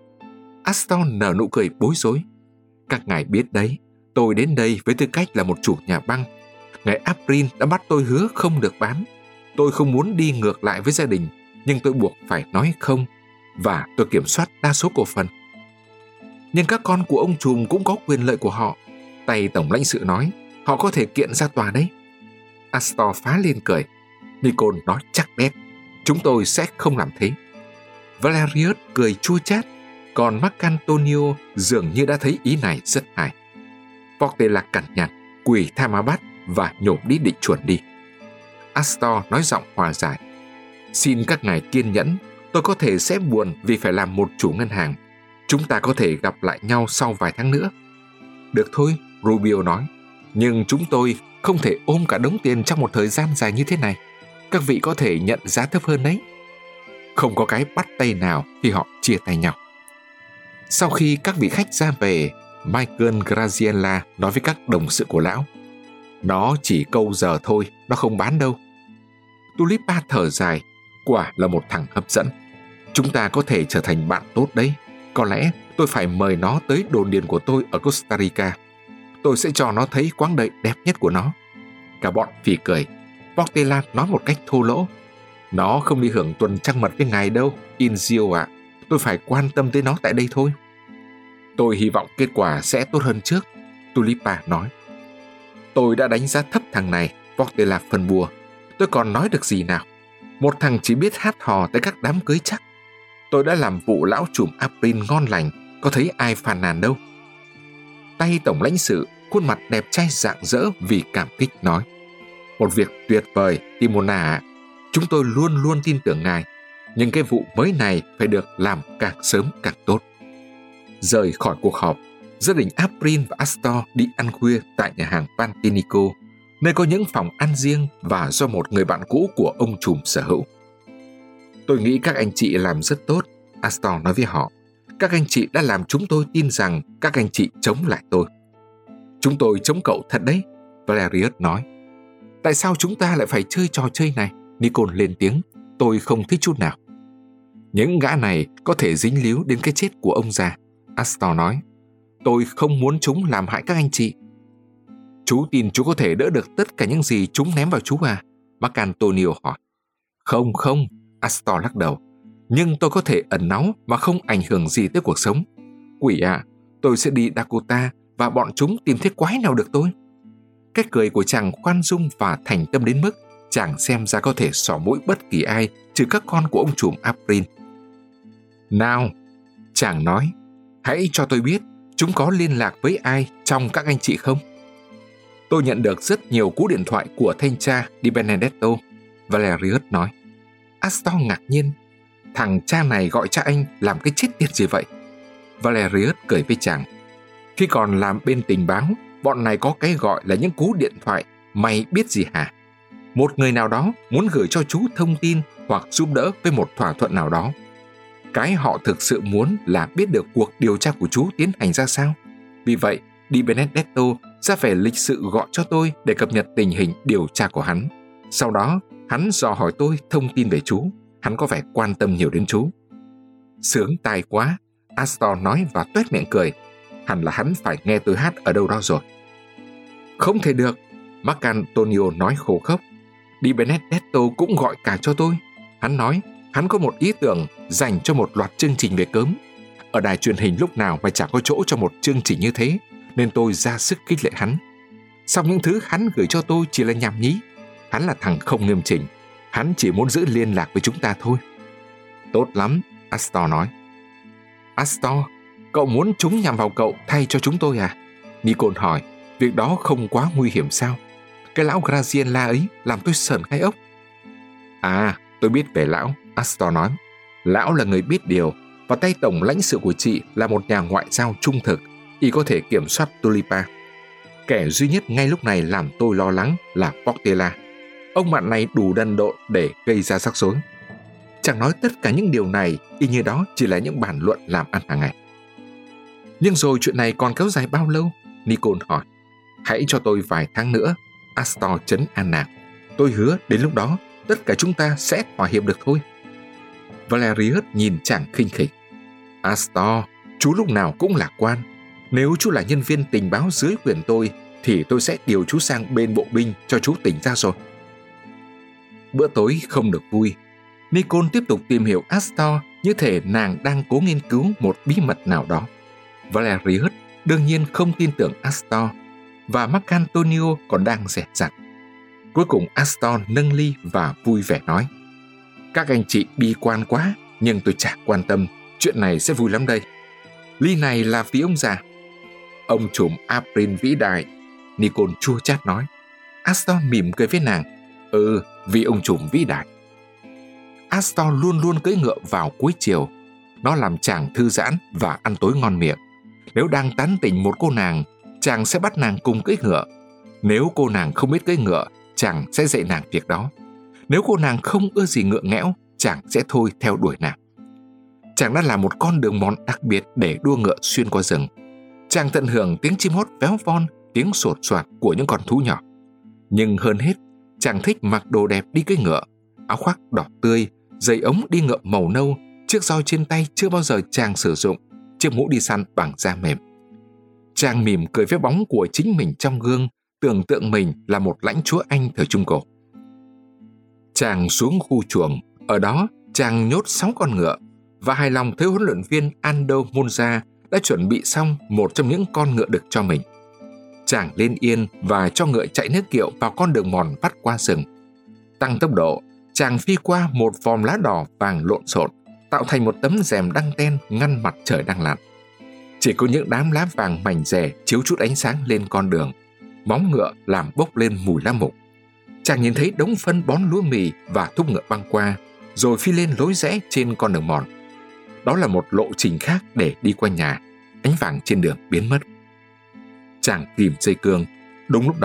Astor nở nụ cười bối rối. Các ngài biết đấy, tôi đến đây với tư cách là một chủ nhà băng. Ngài Aprin đã bắt tôi hứa không được bán. Tôi không muốn đi ngược lại với gia đình, nhưng tôi buộc phải nói không, và tôi kiểm soát đa số cổ phần. Nhưng các con của ông trùm cũng có quyền lợi của họ. Tay tổng lãnh sự nói, họ có thể kiện ra tòa đấy. Astor phá lên cười. Nikon nói chắc bét, chúng tôi sẽ không làm thế. Valerius cười chua chát, còn Marcantonio dường như đã thấy ý này rất hài. Portela cằn nhằn, quỳ tha ma bát và nhổm đi định chuồn đi. Astor nói giọng hòa giải. Xin các ngài kiên nhẫn, tôi có thể sẽ buồn vì phải làm một chủ ngân hàng. Chúng ta có thể gặp lại nhau sau vài tháng nữa. Được thôi, Rubio nói, nhưng chúng tôi không thể ôm cả đống tiền trong một thời gian dài như thế này. Các vị có thể nhận giá thấp hơn đấy. Không có cái bắt tay nào khi họ chia tay nhau. Sau khi các vị khách ra về, Michael Graziella nói với các đồng sự của lão, nó chỉ câu giờ thôi, nó không bán đâu. Tulipa thở dài, quả là một thằng hấp dẫn. Chúng ta có thể trở thành bạn tốt đấy. Có lẽ tôi phải mời nó tới đồn điền của tôi ở Costa Rica. Tôi sẽ cho nó thấy quãng đời đẹp nhất của nó. Cả bọn phì cười. Portela nói một cách thô lỗ. Nó không đi hưởng tuần trăng mật với ngài đâu, Inzio ạ. Tôi phải quan tâm tới nó tại đây thôi. Tôi hy vọng kết quả sẽ tốt hơn trước, Tulipa nói. Tôi đã đánh giá thấp thằng này, Portela phân bua. Tôi còn nói được gì nào? Một thằng chỉ biết hát hò tới các đám cưới chắc. Tôi đã làm vụ lão trùm Aprin ngon lành, có thấy ai phàn nàn đâu. Tay tổng lãnh sự, khuôn mặt đẹp trai rạng rỡ vì cảm kích nói. Một việc tuyệt vời, Timona ạ. Chúng tôi luôn luôn tin tưởng ngài, nhưng cái vụ mới này phải được làm càng sớm càng tốt. Rời khỏi cuộc họp, gia đình Aprin và Astor đi ăn khuya tại nhà hàng Pantinico, nơi có những phòng ăn riêng và do một người bạn cũ của ông trùm sở hữu. Tôi nghĩ các anh chị làm rất tốt, Astor nói với họ. Các anh chị đã làm chúng tôi tin rằng các anh chị chống lại tôi. Chúng tôi chống cậu thật đấy, Valerius nói. Tại sao chúng ta lại phải chơi trò chơi này? Nikon lên tiếng. Tôi không thích chút nào. Những gã này có thể dính líu đến cái chết của ông già, Astor nói. Tôi không muốn chúng làm hại các anh chị. Chú tin chú có thể đỡ được tất cả những gì chúng ném vào chú à? Marcantonio hỏi. Không, Astor lắc đầu. Nhưng tôi có thể ẩn náu mà không ảnh hưởng gì tới cuộc sống. Quỷ ạ, tôi sẽ đi Dakota và bọn chúng tìm thấy quái nào được tôi. Cách cười của chàng khoan dung và thành tâm đến mức chàng xem ra có thể xỏ mũi bất kỳ ai trừ các con của ông trùm April. Nào, chàng nói, hãy cho tôi biết chúng có liên lạc với ai trong các anh chị không? Tôi nhận được rất nhiều cú điện thoại của thanh tra Di Benedetto, Valerius nói. Astor ngạc nhiên. Thằng cha này gọi cha anh làm cái chết tiệt gì vậy? Valerius cười với chàng. Khi còn làm bên tình báo, bọn này có cái gọi là những cú điện thoại. Mày biết gì hả? Một người nào đó muốn gửi cho chú thông tin hoặc giúp đỡ với một thỏa thuận nào đó. Cái họ thực sự muốn là biết được cuộc điều tra của chú tiến hành ra sao. Vì vậy, Di Benedetto ra vẻ lịch sự gọi cho tôi để cập nhật tình hình điều tra của hắn. Sau đó, hắn dò hỏi tôi thông tin về chú. Hắn có vẻ quan tâm nhiều đến chú. Sướng tai quá, Astor nói và toét miệng cười. Hẳn là hắn phải nghe tôi hát ở đâu đó rồi. Không thể được, Marcantonio nói khô khốc. Di Benedetto cũng gọi cả cho tôi. Hắn nói hắn có một ý tưởng dành cho một loạt chương trình về cớm. Ở đài truyền hình lúc nào mà chẳng có chỗ cho một chương trình như thế, nên tôi ra sức khích lệ hắn. Song những thứ hắn gửi cho tôi chỉ là nhảm nhí. Hắn là thằng không nghiêm chỉnh. Hắn chỉ muốn giữ liên lạc với chúng ta thôi. Tốt lắm, Astor nói. Astor, cậu muốn chúng nhằm vào cậu thay cho chúng tôi à? Nikon hỏi. Việc đó không quá nguy hiểm sao? Cái lão Graziella ấy làm tôi sởn gai ốc. À, tôi biết về lão, Astor nói. Lão là người biết điều, và tay tổng lãnh sự của chị là một nhà ngoại giao trung thực. Y có thể kiểm soát Tulipa. Kẻ duy nhất ngay lúc này làm tôi lo lắng là Portela. Ông bạn này đủ đần độn để gây ra rắc rối. Chẳng nói tất cả những điều này, y như đó chỉ là những bàn luận làm ăn hàng ngày. Nhưng rồi chuyện này còn kéo dài bao lâu? Nikon hỏi. Hãy cho tôi vài tháng nữa, Astor trấn an nàng. Tôi hứa đến lúc đó tất cả chúng ta sẽ thỏa hiệp được thôi. Valerius nhìn chàng khinh khỉnh. Astor, chú lúc nào cũng lạc quan. Nếu chú là nhân viên tình báo dưới quyền tôi, thì tôi sẽ điều chú sang bên bộ binh cho chú tỉnh ra rồi. Bữa tối không được vui. Nikon tiếp tục tìm hiểu Astor như thể nàng đang cố nghiên cứu một bí mật nào đó. Valerius đương nhiên không tin tưởng Astor, và Marcantonio còn đang dè dặt. Cuối cùng Astor nâng ly và vui vẻ nói. Các anh chị bi quan quá, nhưng tôi chả quan tâm. Chuyện này sẽ vui lắm đây. Ly này là vì ông già. Ông trùm April vĩ đại, Nikon chua chát nói. Astor mỉm cười với nàng. Vì ông trùm vĩ đại. Astor luôn luôn cưỡi ngựa vào cuối chiều. Nó làm chàng thư giãn và ăn tối ngon miệng. Nếu đang tán tỉnh một cô nàng, chàng sẽ bắt nàng cùng cưỡi ngựa. Nếu cô nàng không biết cưỡi ngựa, chàng sẽ dạy nàng việc đó. Nếu cô nàng không ưa gì ngựa nghẽo, chàng sẽ thôi theo đuổi nàng. Chàng đã làm một con đường mòn đặc biệt để đua ngựa xuyên qua rừng. Chàng tận hưởng tiếng chim hót véo von, tiếng sột soạt của những con thú nhỏ. Nhưng hơn hết, chàng thích mặc đồ đẹp đi cưỡi ngựa, áo khoác đỏ tươi, giày ống đi ngựa màu nâu, chiếc roi trên tay chưa bao giờ chàng sử dụng, chiếc mũ đi săn bằng da mềm. Chàng mỉm cười với bóng của chính mình trong gương, tưởng tượng mình là một lãnh chúa Anh thời Trung Cổ. Chàng xuống khu chuồng, ở đó chàng nhốt 6 con ngựa, và hài lòng thấy huấn luyện viên Aldo Monza đã chuẩn bị xong một trong những con ngựa đực cho mình. Chàng lên yên và cho ngựa chạy nước kiệu vào con đường mòn vắt qua rừng. Tăng tốc độ, chàng phi qua một vòm lá đỏ vàng lộn xộn, tạo thành một tấm rèm đăng ten ngăn mặt trời đang lặn. Chỉ có những đám lá vàng mảnh rẻ chiếu chút ánh sáng lên con đường. Móng ngựa làm bốc lên mùi lá mục. Chàng nhìn thấy đống phân bón lúa mì và thúc ngựa băng qua, rồi phi lên lối rẽ trên con đường mòn. Đó là một lộ trình khác để đi qua nhà. Ánh vàng trên đường biến mất. Chàng tìm dây cương. Đúng lúc đó,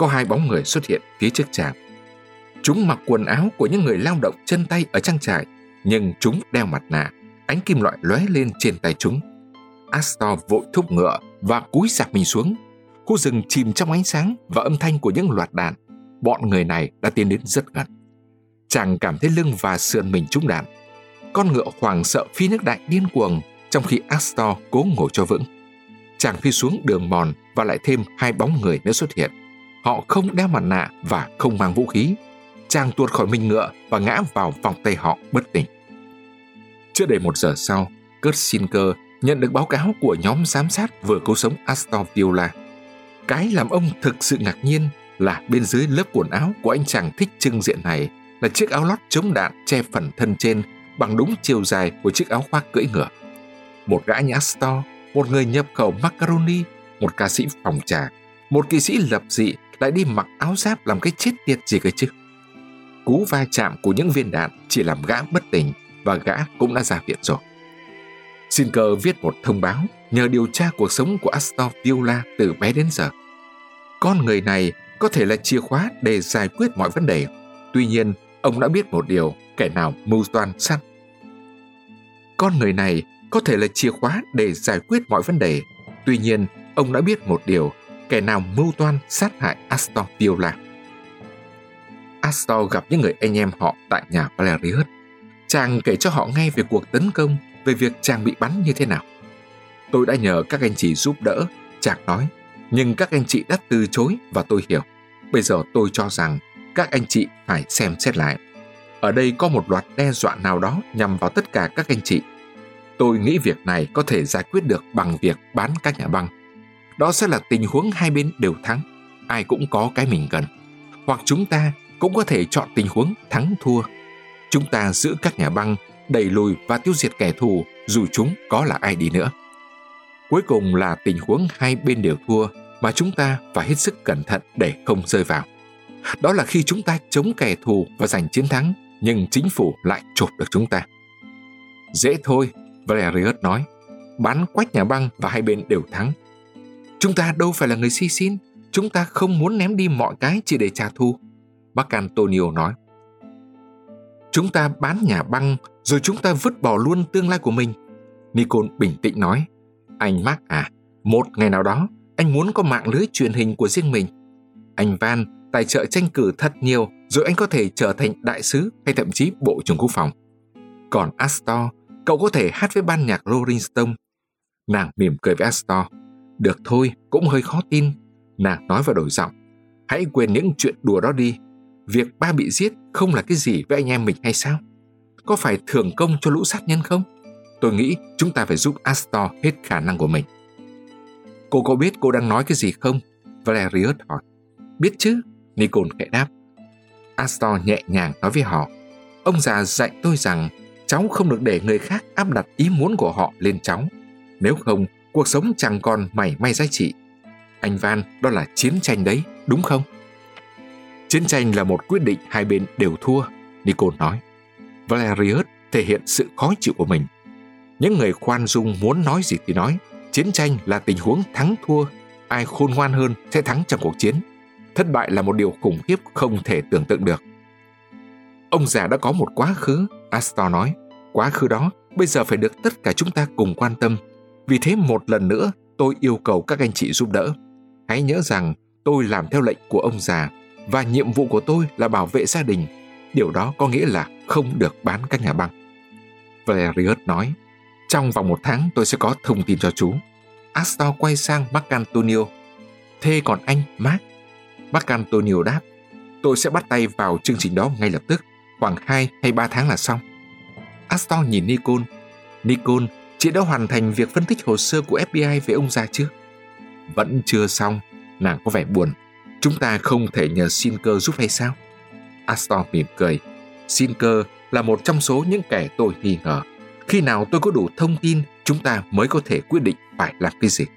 có 2 bóng người xuất hiện phía trước chàng. Chúng mặc quần áo của những người lao động chân tay ở trang trại, nhưng chúng đeo mặt nạ, ánh kim loại lóe lên trên tay chúng. Astor vội thúc ngựa và cúi sạp mình xuống. Khu rừng chìm trong ánh sáng và âm thanh của những loạt đạn. Bọn người này đã tiến đến rất gần. Chàng cảm thấy lưng và sườn mình trúng đạn. Con ngựa hoảng sợ phi nước đại điên cuồng, trong khi Astor cố ngồi cho vững. Chàng phi xuống đường mòn và lại thêm 2 bóng người nữa xuất hiện. Họ không đeo mặt nạ và không mang vũ khí. Chàng tuột khỏi mình ngựa và ngã vào vòng tay họ bất tỉnh. Chưa đầy 1 giờ sau, Kurt Sinker nhận được báo cáo của nhóm giám sát vừa cứu sống Astor Viola. Cái làm ông thực sự ngạc nhiên là bên dưới lớp quần áo của anh chàng thích trưng diện này là chiếc áo lót chống đạn che phần thân trên bằng đúng chiều dài của chiếc áo khoác cưỡi ngựa. Một gã như Astor, một người nhập khẩu macaroni, một ca sĩ phòng trà, một kỵ sĩ lập dị lại đi mặc áo giáp làm cái chết tiệt gì cơ chứ. Cú va chạm của những viên đạn chỉ làm gã bất tỉnh và gã cũng đã ra viện rồi. Sinker viết một thông báo nhờ điều tra cuộc sống của Astor Viola từ bé đến giờ. Con người này có thể là chìa khóa để giải quyết mọi vấn đề. Tuy nhiên, ông đã biết một điều, kẻ nào mưu toan sát. Con người này có thể là chìa khóa để giải quyết mọi vấn đề. Tuy nhiên, ông đã biết một điều, kẻ nào mưu toan sát hại Astor Viola. Astor gặp những người anh em họ tại nhà Valerius. Chàng kể cho họ nghe về cuộc tấn công, về việc chàng bị bắn như thế nào. Tôi đã nhờ các anh chị giúp đỡ, chàng nói, nhưng các anh chị đã từ chối và tôi hiểu. Bây giờ tôi cho rằng các anh chị phải xem xét lại. Ở đây có một loạt đe dọa nào đó nhằm vào tất cả các anh chị. Tôi nghĩ việc này có thể giải quyết được bằng việc bán các nhà băng. Đó sẽ là tình huống hai bên đều thắng, ai cũng có cái mình cần. Hoặc chúng ta cũng có thể chọn tình huống thắng thua. Chúng ta giữ các nhà băng, đẩy lùi và tiêu diệt kẻ thù dù chúng có là ai đi nữa. Cuối cùng là tình huống hai bên đều thua mà chúng ta phải hết sức cẩn thận để không rơi vào. Đó là khi chúng ta chống kẻ thù và giành chiến thắng, nhưng chính phủ lại chộp được chúng ta. Dễ thôi, Valerius nói, bắn quách nhà băng và hai bên đều thắng. Chúng ta đâu phải là người si xin, chúng ta không muốn ném đi mọi cái chỉ để trả thù. Marcantonio nói. Chúng ta bán nhà băng rồi chúng ta vứt bỏ luôn tương lai của mình. Nicole bình tĩnh nói. Anh Mark à, một ngày nào đó anh muốn có mạng lưới truyền hình của riêng mình. Anh Van tài trợ tranh cử thật nhiều rồi anh có thể trở thành đại sứ hay thậm chí bộ trưởng quốc phòng. Còn Astor, cậu có thể hát với ban nhạc Rolling Stone. Nàng mỉm cười với Astor. Được thôi, cũng hơi khó tin. Nàng nói và đổi giọng. Hãy quên những chuyện đùa đó đi. Việc ba bị giết không là cái gì với anh em mình hay sao? Có phải thưởng công cho lũ sát nhân không? Tôi nghĩ chúng ta phải giúp Astor hết khả năng của mình. Cô có biết cô đang nói cái gì không? Valerius hỏi. Biết chứ, Nicole khẽ đáp. Astor nhẹ nhàng nói với họ. Ông già dạy tôi rằng cháu không được để người khác áp đặt ý muốn của họ lên cháu. Nếu không, cuộc sống chẳng còn mảy may giá trị. Anh Van, đó là chiến tranh đấy, đúng không? Chiến tranh là một quyết định hai bên đều thua, Nicole nói. Valerius thể hiện sự khó chịu của mình. Những người khoan dung muốn nói gì thì nói. Chiến tranh là tình huống thắng thua. Ai khôn ngoan hơn sẽ thắng trong cuộc chiến. Thất bại là một điều khủng khiếp không thể tưởng tượng được. Ông già đã có một quá khứ, Astor nói. Quá khứ đó bây giờ phải được tất cả chúng ta cùng quan tâm. Vì thế một lần nữa tôi yêu cầu các anh chị giúp đỡ. Hãy nhớ rằng tôi làm theo lệnh của ông già và nhiệm vụ của tôi là bảo vệ gia đình. Điều đó có nghĩa là không được bán các nhà băng. Valerius nói. Trong vòng 1 tháng tôi sẽ có thông tin cho chú. Astor quay sang Marcantonio. Thế còn anh, Mark? Marcantonio đáp. Tôi sẽ bắt tay vào chương trình đó ngay lập tức. Khoảng 2 hay 3 tháng là xong. Astor nhìn Nicole. Nicole, chị đã hoàn thành việc phân tích hồ sơ của FBI về ông già chưa? Vẫn chưa xong. Nàng có vẻ buồn. Chúng ta không thể nhờ Sinker giúp hay sao? Astor mỉm cười. Sinker là một trong số những kẻ tôi nghi ngờ. Khi nào tôi có đủ thông tin, chúng ta mới có thể quyết định phải làm cái gì.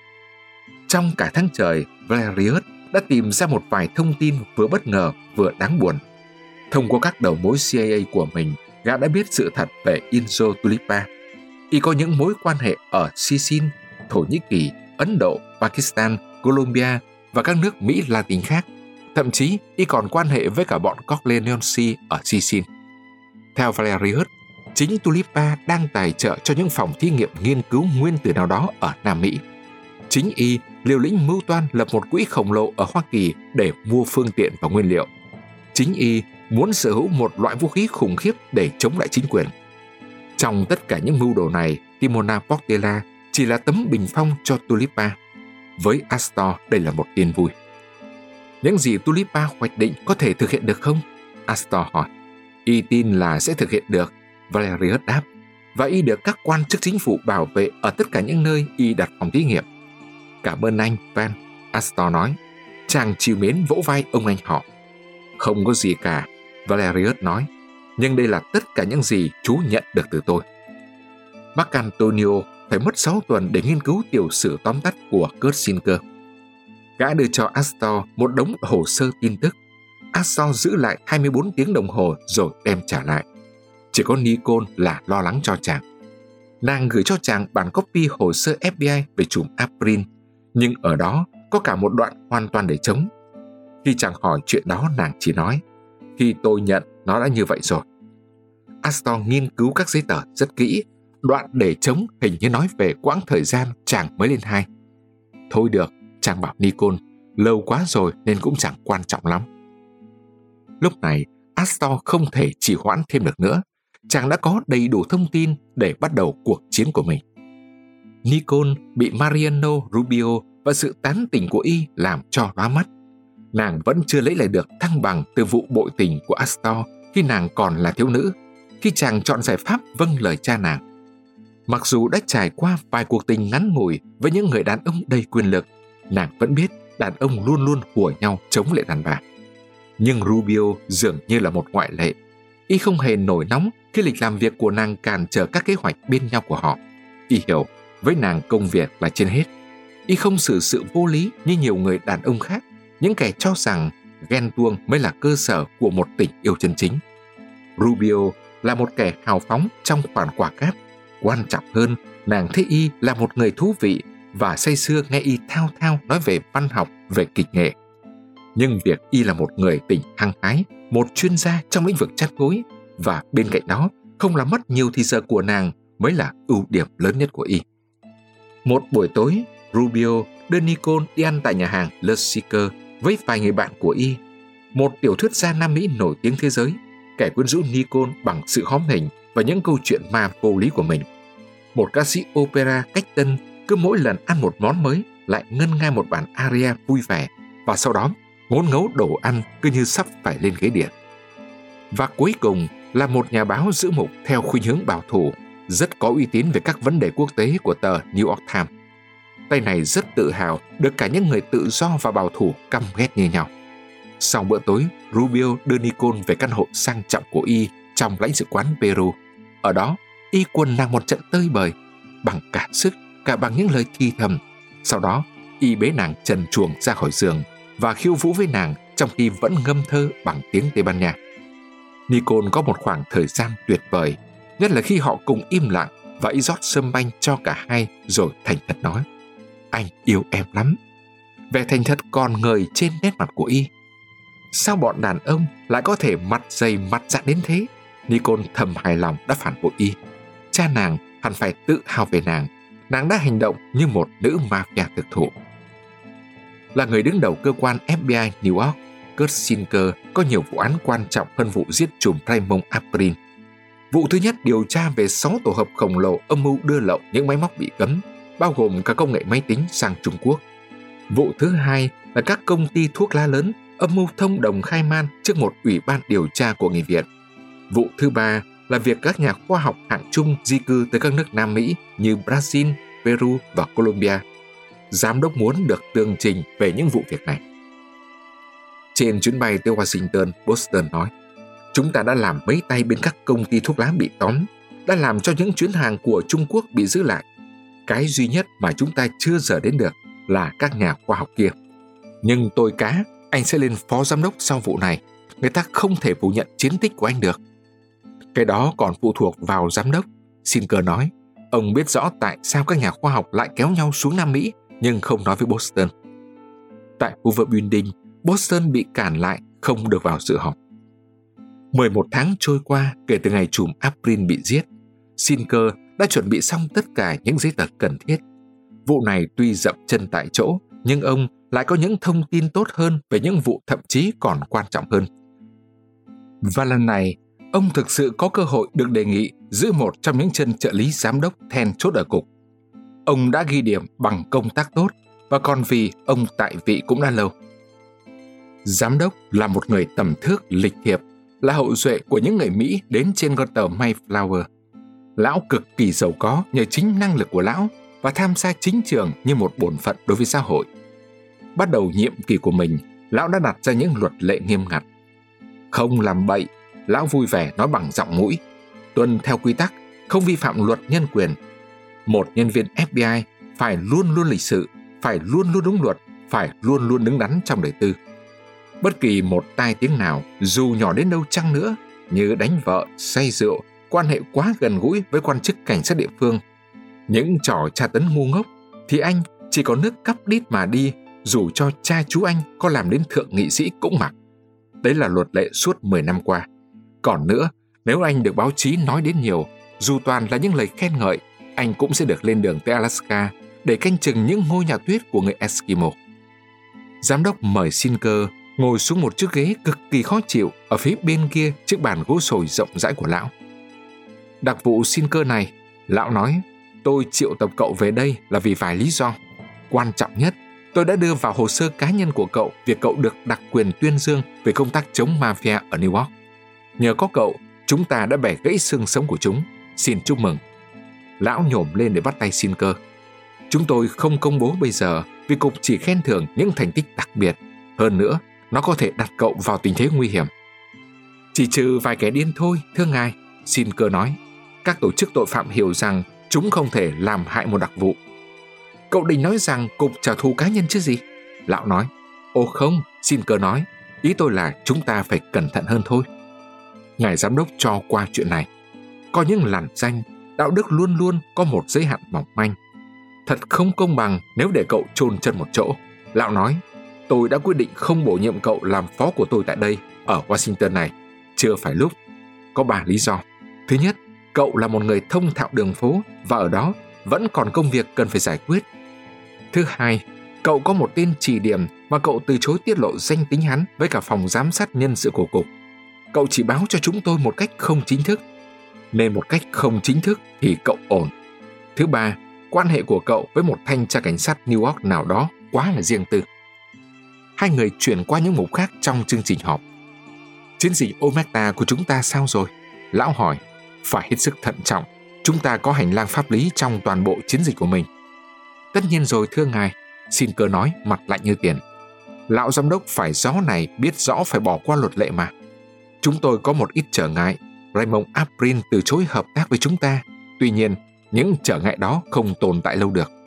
Trong cả tháng trời, Valerius đã tìm ra một vài thông tin vừa bất ngờ vừa đáng buồn. Thông qua các đầu mối CIA của mình, gã đã biết sự thật về Inzo Tulipa. Y có những mối quan hệ ở Sicily, Thổ Nhĩ Kỳ, Ấn Độ, Pakistan, Colombia và các nước Mỹ Latin khác. Thậm chí, y còn quan hệ với cả bọn Corleonesi ở Sicily. Theo Valerius, chính Tulipa đang tài trợ cho những phòng thí nghiệm nghiên cứu nguyên tử nào đó ở Nam Mỹ. Chính y liều lĩnh mưu toan lập một quỹ khổng lồ ở Hoa Kỳ để mua phương tiện và nguyên liệu. Chính y muốn sở hữu một loại vũ khí khủng khiếp để chống lại chính quyền. Trong tất cả những mưu đồ này, Timona Portela chỉ là tấm bình phong cho Tulipa. Với Astor, đây là một tin vui. Những gì Tulipa hoạch định có thể thực hiện được không? Astor hỏi. Y tin là sẽ thực hiện được, Valerius đáp, và y được các quan chức chính phủ bảo vệ ở tất cả những nơi y đặt phòng thí nghiệm. Cảm ơn anh, Van, Astor nói. Chàng trìu mến vỗ vai ông anh họ. Không có gì cả, Valerius nói, nhưng đây là tất cả những gì chú nhận được từ tôi. Marcantonio phải mất 6 tuần để nghiên cứu tiểu sử tóm tắt của Kersinker. Gã đưa cho Astor một đống hồ sơ tin tức. Astor giữ lại 24 tiếng đồng hồ rồi đem trả lại. Chỉ có Nicole là lo lắng cho chàng. Nàng gửi cho chàng bản copy hồ sơ FBI về chùm April, nhưng ở đó có cả một đoạn hoàn toàn để trống. Khi chàng hỏi chuyện đó, nàng chỉ nói, khi tôi nhận nó đã như vậy rồi. Astor nghiên cứu các giấy tờ rất kỹ. Đoạn để trống hình như nói về quãng thời gian chàng mới lên 2. Thôi được, chàng bảo Nicole, lâu quá rồi nên cũng chẳng quan trọng lắm. Lúc này, Astor không thể trì hoãn thêm được nữa. Chàng đã có đầy đủ thông tin để bắt đầu cuộc chiến của mình. Nicole bị Mariano Rubio và sự tán tỉnh của y làm cho lóa mắt. Nàng vẫn chưa lấy lại được thăng bằng từ vụ bội tình của Astor khi nàng còn là thiếu nữ, khi chàng chọn giải pháp vâng lời cha nàng. Mặc dù đã trải qua vài cuộc tình ngắn ngủi với những người đàn ông đầy quyền lực, nàng vẫn biết đàn ông luôn luôn hùa nhau chống lại đàn bà. Nhưng Rubio dường như là một ngoại lệ. Y không hề nổi nóng khi lịch làm việc của nàng cản trở các kế hoạch bên nhau của họ. Y hiểu, với nàng công việc là trên hết. Y không xử sự vô lý như nhiều người đàn ông khác, những kẻ cho rằng ghen tuông mới là cơ sở của một tình yêu chân chính. Rubio là một kẻ hào phóng trong khoản quả cáp. Quan trọng hơn, nàng thấy y là một người thú vị và say sưa nghe y thao thao nói về văn học, về kịch nghệ. Nhưng việc y là một người tình hăng hái, một chuyên gia trong lĩnh vực chăn gối, và bên cạnh đó không làm mất nhiều thời giờ của nàng mới là ưu điểm lớn nhất của y. Một buổi tối, Rubio đưa Nicole đi ăn tại nhà hàng Le Seeker với vài người bạn của y. Một tiểu thuyết gia Nam Mỹ nổi tiếng thế giới, kẻ quyến rũ Nicole bằng sự hóm hình và những câu chuyện ma vô lý của mình. Một ca sĩ opera cách tân cứ mỗi lần ăn một món mới lại ngân nga một bản aria vui vẻ và sau đó ngốn ngấu đồ ăn cứ như sắp phải lên ghế điện. Và cuối cùng là một nhà báo giữ mục theo khuynh hướng bảo thủ, rất có uy tín về các vấn đề quốc tế của tờ New York Times. Tay này rất tự hào được cả những người tự do và bảo thủ căm ghét như nhau. Sau bữa tối, Rubio đưa Nicole về căn hộ sang trọng của y trong lãnh sự quán Peru. Ở đó, y quần nàng một trận tơi bời, bằng cả sức, cả bằng những lời thi thầm. Sau đó, y bế nàng trần truồng ra khỏi giường và khiêu vũ với nàng trong khi vẫn ngâm thơ bằng tiếng Tây Ban Nha. Nicole có một khoảng thời gian tuyệt vời, nhất là khi họ cùng im lặng và y rót sâm banh cho cả hai rồi thành thật nói, anh yêu em lắm. Vẻ thành thật còn ngời trên nét mặt của y. Sao bọn đàn ông lại có thể mặt dày mặt dạn đến thế? Nicole thầm hài lòng đã phản bội y. Cha nàng hẳn phải tự hào về nàng. Nàng đã hành động như một nữ mafia thực thụ. Là người đứng đầu cơ quan FBI New York, Kersinker có nhiều vụ án quan trọng hơn vụ giết trùm Raymond April. Vụ thứ nhất điều tra về 6 tổ hợp khổng lồ âm mưu đưa lậu những máy móc bị cấm, bao gồm cả công nghệ máy tính sang Trung Quốc. Vụ thứ hai là các công ty thuốc lá lớn âm mưu thông đồng khai man trước một ủy ban điều tra của người Việt. Vụ thứ ba là việc các nhà khoa học hạng trung di cư tới các nước Nam Mỹ như Brazil, Peru và Colombia. Giám đốc muốn được tường trình về những vụ việc này. Trên chuyến bay tới Washington, Boston nói, chúng ta đã làm mấy tay bên các công ty thuốc lá bị tóm, đã làm cho những chuyến hàng của Trung Quốc bị giữ lại. Cái duy nhất mà chúng ta chưa dở đến được là các nhà khoa học kia. Nhưng tôi cá, anh sẽ lên phó giám đốc sau vụ này. Người ta không thể phủ nhận chiến tích của anh được. Cái đó còn phụ thuộc vào giám đốc, Sinker nói. Ông biết rõ tại sao các nhà khoa học lại kéo nhau xuống Nam Mỹ, nhưng không nói với Boston. Tại Hoover Building, Boston bị cản lại, không được vào dự họp. 11 tháng trôi qua kể từ ngày trùm April bị giết, Sinker đã chuẩn bị xong tất cả những giấy tờ cần thiết. Vụ này tuy dậm chân tại chỗ, nhưng ông lại có những thông tin tốt hơn về những vụ thậm chí còn quan trọng hơn. Và lần này, ông thực sự có cơ hội được đề nghị giữ một trong những chân trợ lý giám đốc then chốt ở cục. Ông đã ghi điểm bằng công tác tốt, và còn vì ông tại vị cũng đã lâu. Giám đốc là một người tầm thước lịch thiệp, là hậu duệ của những người Mỹ đến trên con tàu Mayflower. Lão cực kỳ giàu có nhờ chính năng lực của lão và tham gia chính trường như một bổn phận đối với xã hội. Bắt đầu nhiệm kỳ của mình, lão đã đặt ra những luật lệ nghiêm ngặt. Không làm bậy, lão vui vẻ nói bằng giọng mũi. Tuân theo quy tắc, không vi phạm luật nhân quyền. Một nhân viên FBI phải luôn luôn lịch sự, phải luôn luôn đúng luật, phải luôn luôn đứng đắn trong đời tư. Bất kỳ một tai tiếng nào, dù nhỏ đến đâu chăng nữa, như đánh vợ, say rượu, quan hệ quá gần gũi với quan chức cảnh sát địa phương, những trò tra tấn ngu ngốc, thì anh chỉ có nước cắp đít mà đi, dù cho cha chú anh có làm đến thượng nghị sĩ cũng mặc. Đấy là luật lệ suốt 10 năm qua. Còn nữa, nếu anh được báo chí nói đến nhiều, dù toàn là những lời khen ngợi, anh cũng sẽ được lên đường tới Alaska để canh chừng những ngôi nhà tuyết của người Eskimo. Giám đốc mời Sinker ngồi xuống một chiếc ghế cực kỳ khó chịu ở phía bên kia chiếc bàn gỗ sồi rộng rãi của lão. Đặc vụ Sinker này, lão nói, tôi triệu tập cậu về đây là vì vài lý do. Quan trọng nhất, tôi đã đưa vào hồ sơ cá nhân của cậu việc cậu được đặc quyền tuyên dương về công tác chống mafia ở New York. Nhờ có cậu, chúng ta đã bẻ gãy xương sống của chúng. Xin chúc mừng. Lão nhổm lên để bắt tay Sinker. Chúng tôi không công bố bây giờ vì cục chỉ khen thưởng những thành tích đặc biệt. Hơn nữa, nó có thể đặt cậu vào tình thế nguy hiểm. Chỉ trừ vài kẻ điên thôi, thưa ngài, Sinker nói. Các tổ chức tội phạm hiểu rằng chúng không thể làm hại một đặc vụ. Cậu định nói rằng cục trả thù cá nhân chứ gì? Lão nói. Ồ không, Sinker nói. Ý tôi là chúng ta phải cẩn thận hơn thôi. Ngài giám đốc cho qua chuyện này. Có những lằn danh, đạo đức luôn luôn có một giới hạn mỏng manh. Thật không công bằng nếu để cậu chôn chân một chỗ. Lão nói, tôi đã quyết định không bổ nhiệm cậu làm phó của tôi tại đây, ở Washington này. Chưa phải lúc. Có 3 lý do. Thứ nhất, cậu là một người thông thạo đường phố và ở đó vẫn còn công việc cần phải giải quyết. Thứ hai, cậu có một tên chỉ điểm mà cậu từ chối tiết lộ danh tính hắn với cả phòng giám sát nhân sự của cục. Cậu chỉ báo cho chúng tôi một cách không chính thức. Nên một cách không chính thức thì cậu ổn. Thứ ba, quan hệ của cậu với một thanh tra cảnh sát New York nào đó quá là riêng tư. Hai người chuyển qua những mục khác trong chương trình họp. Chiến dịch Ometa của chúng ta sao rồi? Lão hỏi. Phải hết sức thận trọng. Chúng ta có hành lang pháp lý trong toàn bộ chiến dịch của mình. Tất nhiên rồi thưa ngài, Sinker nói mặt lạnh như tiền. Lão giám đốc phải rõ này biết rõ phải bỏ qua luật lệ mà. Chúng tôi có một ít trở ngại. Raymond April từ chối hợp tác với chúng ta. Tuy nhiên, những trở ngại đó không tồn tại lâu được.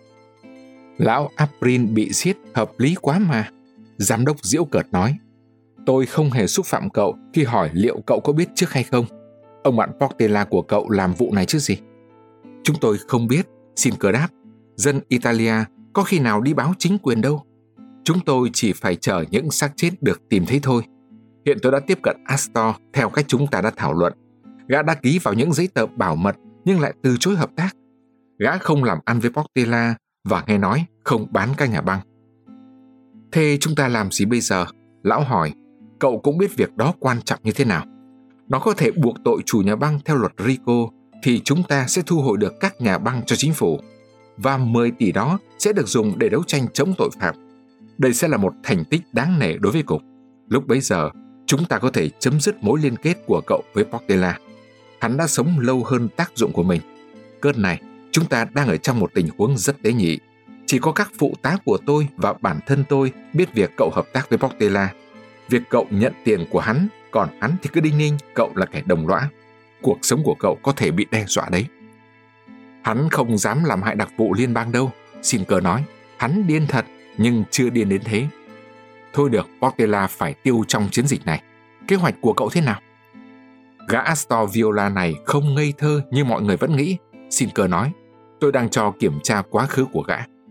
Lão April bị giết hợp lý quá mà. Giám đốc giễu cợt nói. Tôi không hề xúc phạm cậu khi hỏi liệu cậu có biết trước hay không. Ông bạn Portela của cậu làm vụ này chứ gì? Chúng tôi không biết, Sinker đáp. Dân Italia có khi nào đi báo chính quyền đâu. Chúng tôi chỉ phải chờ những xác chết được tìm thấy thôi. Hiện tôi đã tiếp cận Astor theo cách chúng ta đã thảo luận. Gã đã ký vào những giấy tờ bảo mật nhưng lại từ chối hợp tác. Gã không làm ăn với Portela và nghe nói không bán các nhà băng. Thế chúng ta làm gì bây giờ? Lão hỏi. Cậu cũng biết việc đó quan trọng như thế nào. Nó có thể buộc tội chủ nhà băng theo luật RICO thì chúng ta sẽ thu hồi được các nhà băng cho chính phủ. Và 10 tỷ đó sẽ được dùng để đấu tranh chống tội phạm. Đây sẽ là một thành tích đáng nể đối với cục. Lúc bấy giờ, chúng ta có thể chấm dứt mối liên kết của cậu với Portela. Hắn đã sống lâu hơn tác dụng của mình. Cơn này, chúng ta đang ở trong một tình huống rất tế nhị. Chỉ có các phụ tá của tôi và bản thân tôi biết việc cậu hợp tác với Portela. Việc cậu nhận tiền của hắn, còn hắn thì cứ đinh ninh cậu là kẻ đồng lõa. Cuộc sống của cậu có thể bị đe dọa đấy. Hắn không dám làm hại đặc vụ liên bang đâu, Sinker nói. Hắn điên thật, nhưng chưa điên đến thế. Thôi được, Portela phải tiêu trong chiến dịch này. Kế hoạch của cậu thế nào? Gã Astor Viola này không ngây thơ như mọi người vẫn nghĩ, Sinker nói. Tôi đang cho kiểm tra quá khứ của gã.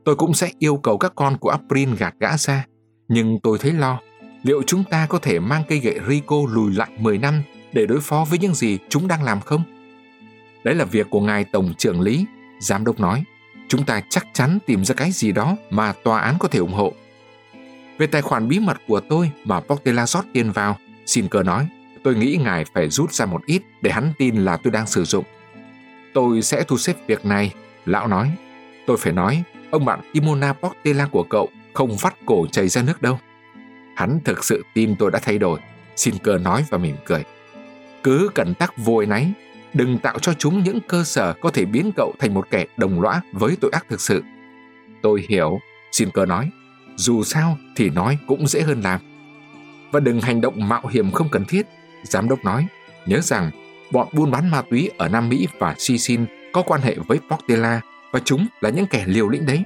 Tôi cũng sẽ yêu cầu các con của April gạt gã ra. Nhưng tôi thấy lo, liệu chúng ta có thể mang cây gậy Rico lùi lại 10 năm để đối phó với những gì chúng đang làm không? Đấy là việc của ngài Tổng trưởng lý, giám đốc nói. Chúng ta chắc chắn tìm ra cái gì đó mà tòa án có thể ủng hộ. Về tài khoản bí mật của tôi mà Portela rót tiền vào, Sinker nói, tôi nghĩ ngài phải rút ra một ít để hắn tin là tôi đang sử dụng. Tôi sẽ thu xếp việc này, lão nói. Tôi phải nói, ông bạn Kimona Portela của cậu không vắt cổ chảy ra nước đâu. Hắn thực sự tin tôi đã thay đổi, Sinker nói và mỉm cười. Cứ cẩn tắc vô náy, đừng tạo cho chúng những cơ sở có thể biến cậu thành một kẻ đồng lõa với tội ác thực sự. Tôi hiểu, Sinker nói. Dù sao thì nói cũng dễ hơn làm. Và đừng hành động mạo hiểm không cần thiết, giám đốc nói. Nhớ rằng, bọn buôn bán ma túy ở Nam Mỹ và Sicily có quan hệ với Portela và chúng là những kẻ liều lĩnh đấy.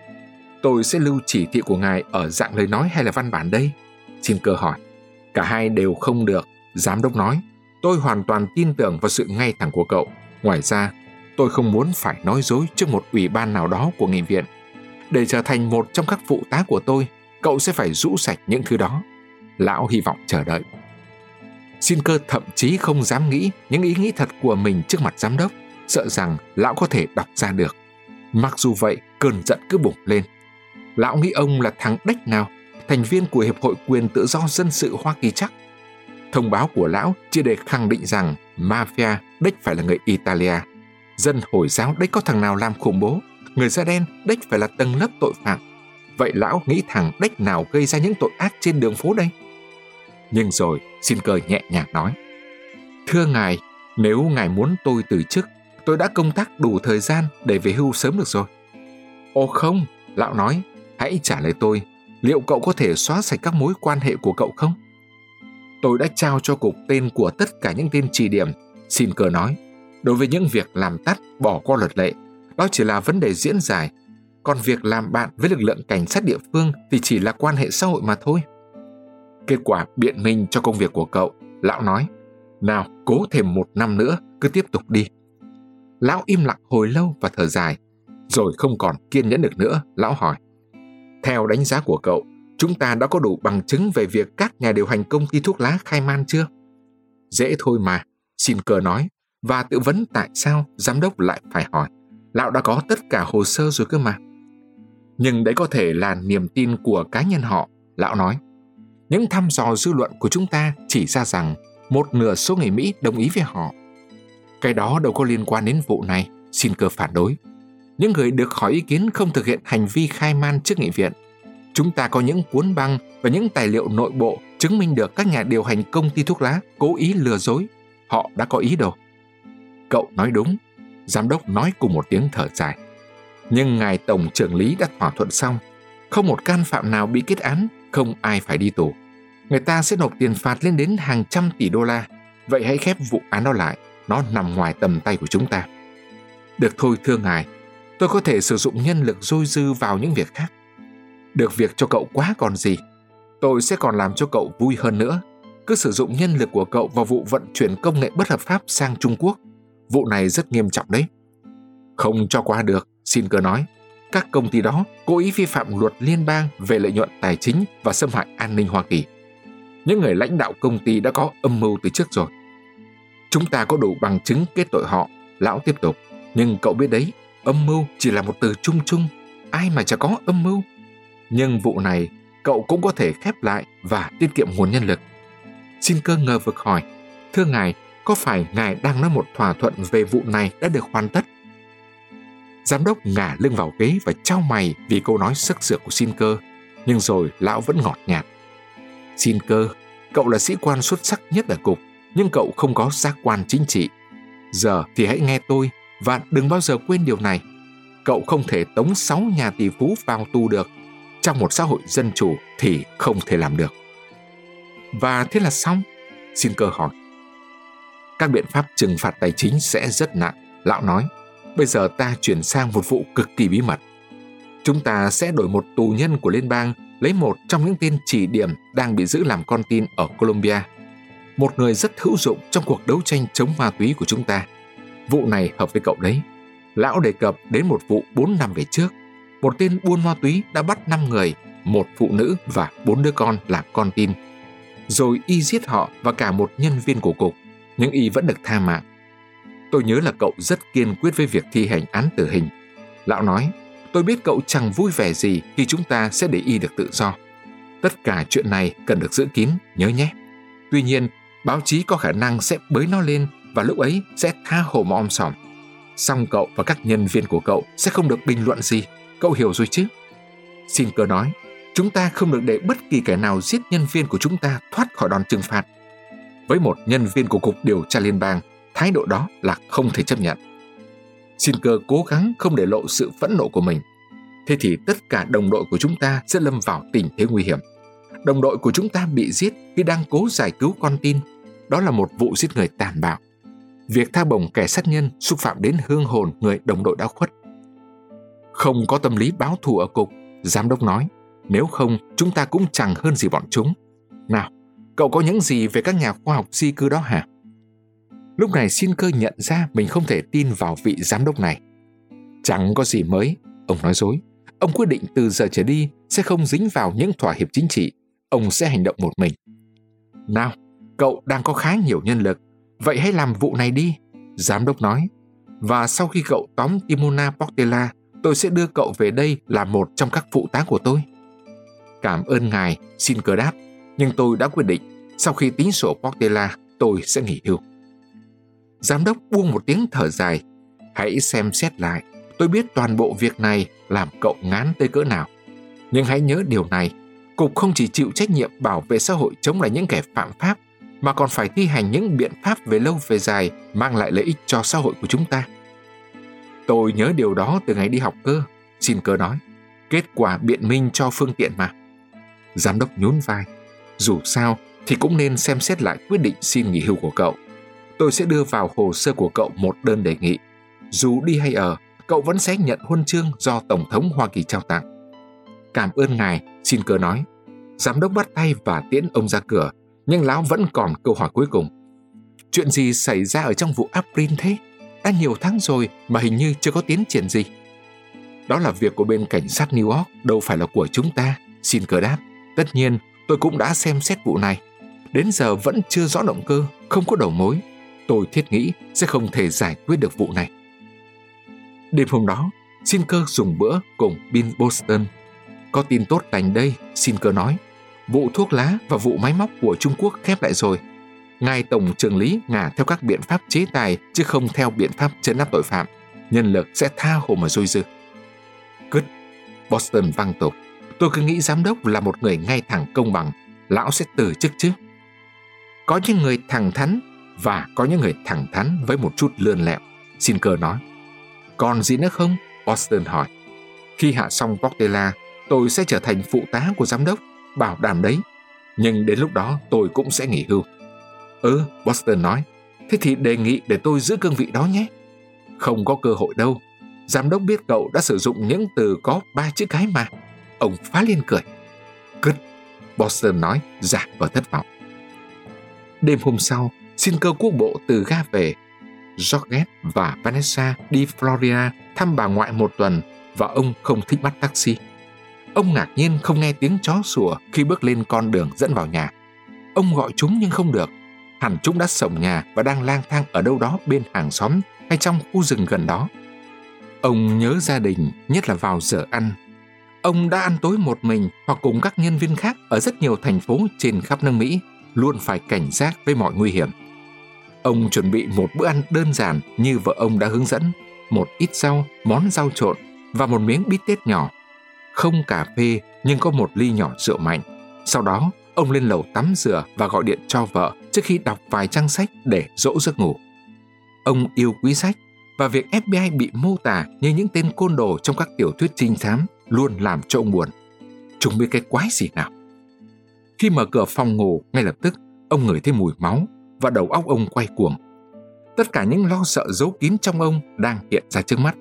Tôi sẽ lưu chỉ thị của ngài ở dạng lời nói hay là văn bản đây? Sinker hỏi. Cả hai đều không được, giám đốc nói. Tôi hoàn toàn tin tưởng vào sự ngay thẳng của cậu. Ngoài ra, tôi không muốn phải nói dối trước một ủy ban nào đó của nghị viện. Để trở thành một trong các phụ tá của tôi, cậu sẽ phải rũ sạch những thứ đó. Lão hy vọng chờ đợi. Sinker thậm chí không dám nghĩ những ý nghĩ thật của mình trước mặt giám đốc, sợ rằng lão có thể đọc ra được. Mặc dù vậy, cơn giận cứ bùng lên. Lão nghĩ ông là thằng đếch nào, thành viên của Hiệp hội Quyền Tự do Dân sự Hoa Kỳ chắc. Thông báo của lão chỉ để khẳng định rằng mafia đếch phải là người Italia. Dân Hồi giáo đếch có thằng nào làm khủng bố, người da đen đếch phải là tầng lớp tội phạm. Vậy lão nghĩ thằng đếch nào gây ra những tội ác trên đường phố đây? Nhưng rồi Sinker nhẹ nhàng nói. Thưa ngài, nếu ngài muốn tôi từ chức, tôi đã công tác đủ thời gian để về hưu sớm được rồi. Ồ không, lão nói, hãy trả lời tôi, liệu cậu có thể xóa sạch các mối quan hệ của cậu không? Tôi đã trao cho cục tên của tất cả những tên chỉ điểm, Sinker nói. Đối với những việc làm tắt bỏ qua luật lệ, đó chỉ là vấn đề diễn giải. Còn việc làm bạn với lực lượng cảnh sát địa phương thì chỉ là quan hệ xã hội mà thôi. Kết quả biện minh cho công việc của cậu, lão nói. Nào, cố thêm 1 năm nữa, cứ tiếp tục đi. Lão im lặng hồi lâu và thở dài. Rồi không còn kiên nhẫn được nữa, lão hỏi. Theo đánh giá của cậu, chúng ta đã có đủ bằng chứng về việc các nhà điều hành công ty thuốc lá khai man chưa? Dễ thôi mà, Sinker nói, và tự vấn tại sao giám đốc lại phải hỏi. Lão đã có tất cả hồ sơ rồi cơ mà. Nhưng đấy có thể là niềm tin của cá nhân họ, lão nói. Những thăm dò dư luận của chúng ta chỉ ra rằng 1/2 số người Mỹ đồng ý với họ. Cái đó đâu có liên quan đến vụ này, Sinker phản đối. Những người được hỏi ý kiến không thực hiện hành vi khai man trước nghị viện. Chúng ta có những cuốn băng và những tài liệu nội bộ chứng minh được các nhà điều hành công ty thuốc lá cố ý lừa dối. Họ đã có ý đồ. Cậu nói đúng, giám đốc nói cùng một tiếng thở dài. Nhưng ngài tổng trưởng lý đã thỏa thuận xong. Không một can phạm nào bị kết án, không ai phải đi tù. Người ta sẽ nộp tiền phạt lên đến hàng trăm tỷ đô la. Vậy hãy khép vụ án đó lại, nó nằm ngoài tầm tay của chúng ta. Được thôi thưa ngài, tôi có thể sử dụng nhân lực dôi dư vào những việc khác. Được việc cho cậu quá còn gì. Tôi sẽ còn làm cho cậu vui hơn nữa. Cứ sử dụng nhân lực của cậu vào vụ vận chuyển công nghệ bất hợp pháp sang Trung Quốc. Vụ này rất nghiêm trọng đấy. Không cho qua được, Sinker nói. Các công ty đó cố ý vi phạm luật liên bang về lợi nhuận tài chính và xâm hại an ninh Hoa Kỳ. Những người lãnh đạo công ty đã có âm mưu từ trước rồi. Chúng ta có đủ bằng chứng kết tội họ, lão tiếp tục. Nhưng cậu biết đấy, âm mưu chỉ là một từ chung chung. Ai mà chả có âm mưu. Nhưng vụ này, cậu cũng có thể khép lại và tiết kiệm nguồn nhân lực. Sinker ngờ vực hỏi, thưa ngài, có phải ngài đang nói một thỏa thuận về vụ này đã được hoàn tất? Giám đốc ngả lưng vào ghế và chau mày vì câu nói sức sược của Sinker, nhưng rồi lão vẫn ngọt nhạt. Sinker, cậu là sĩ quan xuất sắc nhất ở cục, nhưng cậu không có giác quan chính trị. Giờ thì hãy nghe tôi và đừng bao giờ quên điều này. Cậu không thể tống 6 nhà tỷ phú vào tù được. Trong một xã hội dân chủ thì không thể làm được. Và thế là xong? Sinker hỏi. Các biện pháp trừng phạt tài chính sẽ rất nặng, lão nói. Bây giờ ta chuyển sang một vụ cực kỳ bí mật. Chúng ta sẽ đổi một tù nhân của liên bang, lấy một trong những tên chỉ điểm đang bị giữ làm con tin ở Colombia. Một người rất hữu dụng trong cuộc đấu tranh chống ma túy của chúng ta. Vụ này hợp với cậu đấy. Lão đề cập đến một vụ 4 năm về trước. một tên buôn ma túy đã bắt 5 người, một phụ nữ và 4 đứa con làm con tin. Rồi y giết họ và cả một nhân viên của cục, nhưng y vẫn được tha mạng. Tôi nhớ là cậu rất kiên quyết với việc thi hành án tử hình. Lão nói, tôi biết cậu chẳng vui vẻ gì khi chúng ta sẽ để y được tự do. Tất cả chuyện này cần được giữ kín, nhớ nhé. Tuy nhiên, báo chí có khả năng sẽ bới nó lên và lúc ấy sẽ tha hồ mà om sòm. Song cậu và các nhân viên của cậu sẽ không được bình luận gì, cậu hiểu rồi chứ? Sinker nói, chúng ta không được để bất kỳ kẻ nào giết nhân viên của chúng ta thoát khỏi đòn trừng phạt. Với một nhân viên của Cục Điều tra Liên bang, thái độ đó là không thể chấp nhận. Sinker cố gắng không để lộ sự phẫn nộ của mình. Thế thì tất cả đồng đội của chúng ta sẽ lâm vào tình thế nguy hiểm. Đồng đội của chúng ta bị giết khi đang cố giải cứu con tin. Đó là một vụ giết người tàn bạo. Việc tha bổng kẻ sát nhân xúc phạm đến hương hồn người đồng đội đã khuất. Không có tâm lý báo thù ở cục, giám đốc nói. Nếu không, chúng ta cũng chẳng hơn gì bọn chúng. Nào, cậu có những gì về các nhà khoa học di cư đó hả? Lúc này Sinker nhận ra mình không thể tin vào vị giám đốc này. Chẳng có gì mới, ông nói dối. Ông quyết định từ giờ trở đi sẽ không dính vào những thỏa hiệp chính trị. Ông sẽ hành động một mình. Nào, cậu đang có khá nhiều nhân lực, vậy hãy làm vụ này đi, giám đốc nói. Và sau khi cậu tóm Timona Portela, tôi sẽ đưa cậu về đây làm một trong các phụ tá của tôi. Cảm ơn ngài, Sinker đáp, nhưng tôi đã quyết định, sau khi tính sổ Portela, tôi sẽ nghỉ hưu. Giám đốc buông một tiếng thở dài. Hãy xem xét lại, tôi biết toàn bộ việc này làm cậu ngán tới cỡ nào. Nhưng hãy nhớ điều này, Cục không chỉ chịu trách nhiệm bảo vệ xã hội chống lại những kẻ phạm pháp, mà còn phải thi hành những biện pháp về lâu về dài mang lại lợi ích cho xã hội của chúng ta. Tôi nhớ điều đó từ ngày đi học cơ, Sinker nói. Kết quả biện minh cho phương tiện mà. Giám đốc nhún vai. Dù sao thì cũng nên xem xét lại quyết định xin nghỉ hưu của cậu. Tôi sẽ đưa vào hồ sơ của cậu một đơn đề nghị. Dù đi hay ở, cậu vẫn sẽ nhận huân chương do Tổng thống Hoa Kỳ trao tặng. Cảm ơn ngài, Sinker nói. Giám đốc bắt tay và tiễn ông ra cửa, nhưng lão vẫn còn câu hỏi cuối cùng. Chuyện gì xảy ra ở trong vụ April thế? Đã nhiều tháng rồi mà hình như chưa có tiến triển gì. Đó là việc của bên cảnh sát New York, đâu phải là của chúng ta, Sinker đáp. Tất nhiên, tôi cũng đã xem xét vụ này. Đến giờ vẫn chưa rõ động cơ, không có đầu mối. Tôi thiết nghĩ sẽ không thể giải quyết được vụ này. Đêm hôm đó, Sinker dùng bữa cùng Bill Boston. Có tin tốt lành đây, Sinker nói. Vụ thuốc lá và vụ máy móc của Trung Quốc khép lại rồi. Ngài Tổng Chưởng lý ngả theo các biện pháp chế tài chứ không theo biện pháp trấn áp tội phạm. Nhân lực sẽ tha hồ mà dôi dư. Cứt, Boston văng tục. Tôi cứ nghĩ giám đốc là một người ngay thẳng công bằng. Lão sẽ từ chức chứ. Có những người thẳng thắn và có những người thẳng thắn với một chút lươn lẹo, Sinker nói. Còn gì nữa không? Boston hỏi. Khi hạ xong Portela, tôi sẽ trở thành phụ tá của giám đốc, bảo đảm đấy. Nhưng đến lúc đó tôi cũng sẽ nghỉ hưu. Boston nói. Thế thì đề nghị để tôi giữ cương vị đó nhé. Không có cơ hội đâu. Giám đốc biết cậu đã sử dụng những từ có 3 chữ cái mà. Ông phá lên cười. Cứt, Boston nói, dạ và thất vọng. Đêm hôm sau, Sinker quốc bộ từ ga về. Georgette và Vanessa đi Florida thăm bà ngoại một tuần và ông không thích bắt taxi. Ông ngạc nhiên không nghe tiếng chó sủa khi bước lên con đường dẫn vào nhà. Ông gọi chúng nhưng không được. Hẳn chúng đã xổng nhà và đang lang thang ở đâu đó bên hàng xóm hay trong khu rừng gần đó. Ông nhớ gia đình, nhất là vào giờ ăn. Ông đã ăn tối một mình hoặc cùng các nhân viên khác ở rất nhiều thành phố trên khắp nước Mỹ, luôn phải cảnh giác với mọi nguy hiểm. Ông chuẩn bị một bữa ăn đơn giản như vợ ông đã hướng dẫn, một ít rau, món rau trộn và một miếng bít tết nhỏ. Không cà phê nhưng có một ly nhỏ rượu mạnh. Sau đó, ông lên lầu tắm rửa và gọi điện cho vợ trước khi đọc vài trang sách để dỗ giấc ngủ. Ông yêu quý sách và việc FBI bị mô tả như những tên côn đồ trong các tiểu thuyết trinh thám luôn làm cho ông buồn. Chúng biết cái quái gì nào. Khi mở cửa phòng ngủ, ngay lập tức ông ngửi thấy mùi máu và đầu óc ông quay cuồng. Tất cả những lo sợ giấu kín trong ông đang hiện ra trước mắt.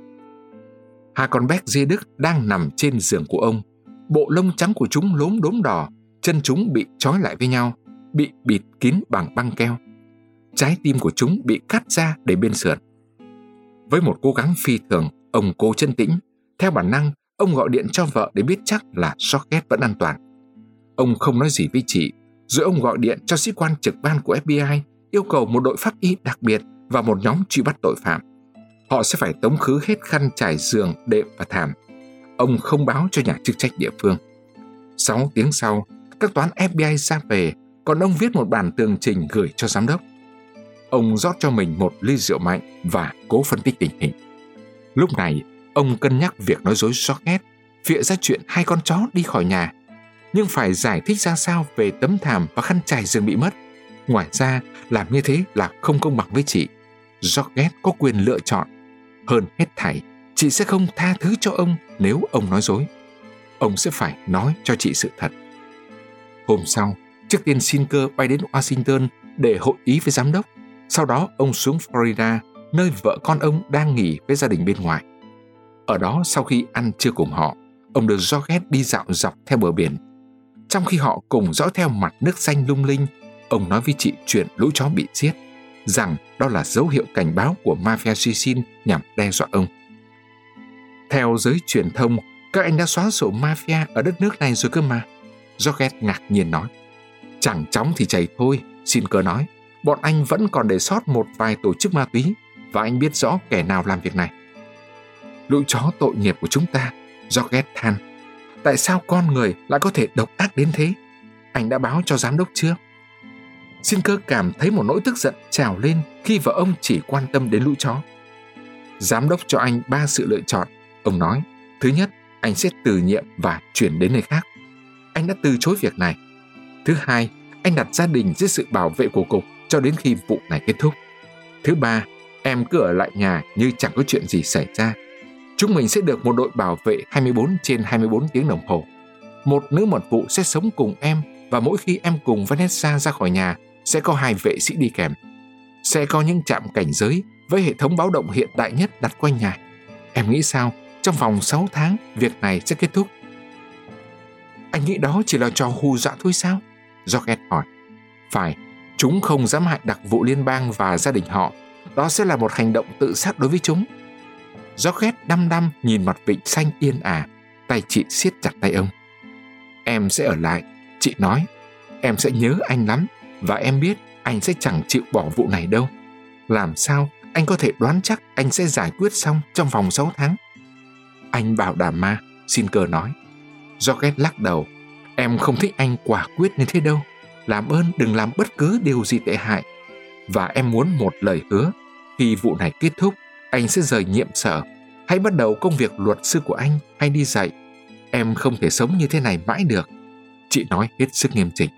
Hai con béc dê Đức đang nằm trên giường của ông. Bộ lông trắng của chúng lốm đốm đỏ, chân chúng bị trói lại với nhau, bị bịt kín bằng băng keo. Trái tim của chúng bị cắt ra để bên sườn. Với một cố gắng phi thường, ông cố chân tĩnh. Theo bản năng, ông gọi điện cho vợ để biết chắc là Georgette vẫn an toàn. Ông không nói gì với chị, rồi ông gọi điện cho sĩ quan trực ban của FBI, yêu cầu một đội pháp y đặc biệt và một nhóm truy bắt tội phạm. Họ sẽ phải tống khứ hết khăn trải giường, đệm và thảm. Ông không báo cho nhà chức trách địa phương. 6 tiếng sau, các toán FBI ra về, còn ông viết một bản tường trình gửi cho giám đốc. Ông rót cho mình một ly rượu mạnh và cố phân tích tình hình. Lúc này, ông cân nhắc việc nói dối Georgette, phịa ra chuyện 2 con chó đi khỏi nhà, nhưng phải giải thích ra sao về tấm thảm và khăn trải giường bị mất. Ngoài ra, làm như thế là không công bằng với chị. Georgette có quyền lựa chọn. Hơn hết thảy, chị sẽ không tha thứ cho ông nếu ông nói dối. Ông sẽ phải nói cho chị sự thật. Hôm sau, trước tiên Sinker bay đến Washington để hội ý với giám đốc. Sau đó ông xuống Florida, nơi vợ con ông đang nghỉ với gia đình bên ngoài. Ở đó, sau khi ăn trưa cùng họ, ông đưa Georgette đi dạo dọc theo bờ biển. Trong khi họ cùng dõi theo mặt nước xanh lung linh, ông nói với chị chuyện lũ chó bị giết, rằng đó là dấu hiệu cảnh báo của mafia Sicily nhằm đe dọa ông. Theo giới truyền thông, các anh đã xóa sổ mafia ở đất nước này rồi cơ mà, Georgette ngạc nhiên nói. Chẳng chóng thì chảy thôi, Sinker nói. Bọn anh vẫn còn để sót một vài tổ chức ma túy, và anh biết rõ kẻ nào làm việc này. Lũ chó tội nghiệp của chúng ta, Georgette than. Tại sao con người lại có thể độc ác đến thế? Anh đã báo cho giám đốc chưa? Sinker cảm thấy một nỗi tức giận trào lên khi vợ ông chỉ quan tâm đến lũ chó. Giám đốc cho anh 3 sự lựa chọn, ông nói. Thứ nhất, anh sẽ từ nhiệm và chuyển đến nơi khác. Anh đã từ chối việc này. Thứ hai, anh đặt gia đình dưới sự bảo vệ của cục cho đến khi vụ này kết thúc. Thứ ba, em cứ ở lại nhà như chẳng có chuyện gì xảy ra. Chúng mình sẽ được một đội bảo vệ 24/24 tiếng đồng hồ. Một nữ mật vụ sẽ sống cùng em, và mỗi khi em cùng Vanessa ra khỏi nhà, sẽ có 2 vệ sĩ đi kèm. Sẽ có những trạm cảnh giới với hệ thống báo động hiện đại nhất đặt quanh nhà. Em nghĩ sao? Trong vòng 6 tháng, việc này sẽ kết thúc. Anh nghĩ đó chỉ là trò hù dọa thôi sao? Georgette hỏi. Phải, chúng không dám hại đặc vụ liên bang và gia đình họ. Đó sẽ là một hành động tự sát đối với chúng. Georgette đăm đăm nhìn mặt vịnh xanh yên ả, tay chị siết chặt tay ông. Em sẽ ở lại, chị nói. Em sẽ nhớ anh lắm, và em biết anh sẽ chẳng chịu bỏ vụ này đâu. Làm sao anh có thể đoán chắc anh sẽ giải quyết xong trong vòng 6 tháng? Anh bảo đảm mà, Sinker nói. Georgette lắc đầu. Em không thích anh quả quyết như thế đâu. Làm ơn đừng làm bất cứ điều gì tệ hại. Và em muốn một lời hứa. Khi vụ này kết thúc, anh sẽ rời nhiệm sở. Hãy bắt đầu công việc luật sư của anh hay đi dạy. Em không thể sống như thế này mãi được. Chị nói hết sức nghiêm chỉnh.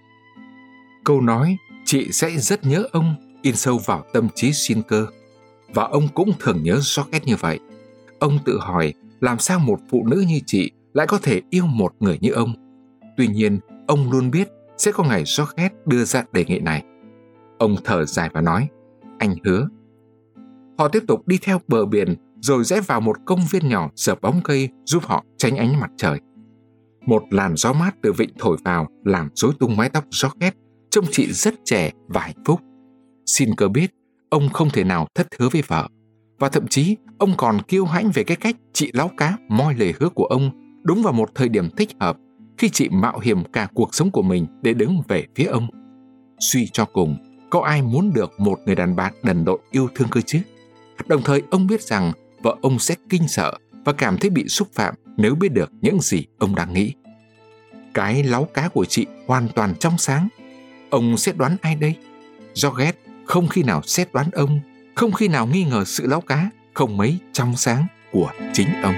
Câu nói chị sẽ rất nhớ ông in sâu vào tâm trí Sinker. Và ông cũng thường nhớ Georgette như vậy. Ông tự hỏi làm sao một phụ nữ như chị lại có thể yêu một người như ông. Tuy nhiên, ông luôn biết sẽ có ngày Georgette đưa ra đề nghị này. Ông thở dài và nói, anh hứa. Họ tiếp tục đi theo bờ biển rồi rẽ vào một công viên nhỏ dợp bóng cây giúp họ tránh ánh mặt trời. Một làn gió mát từ vịnh thổi vào làm rối tung mái tóc Georgette, trông chị rất trẻ và hạnh phúc. Sinker biết ông không thể nào thất hứa với vợ, và thậm chí ông còn kiêu hãnh về cái cách chị láu cá moi lời hứa của ông đúng vào một thời điểm thích hợp, khi chị mạo hiểm cả cuộc sống của mình để đứng về phía ông. Suy cho cùng, có ai muốn được một người đàn bà đần độn yêu thương cơ chứ? Đồng thời ông biết rằng vợ ông sẽ kinh sợ và cảm thấy bị xúc phạm nếu biết được những gì ông đang nghĩ. Cái láu cá của chị hoàn toàn trong sáng. Ông xét đoán ai đây? Georgette không khi nào xét đoán ông, không khi nào nghi ngờ sự láu cá không mấy trong sáng của chính ông.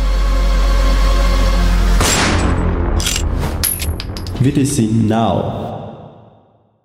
VTC Now.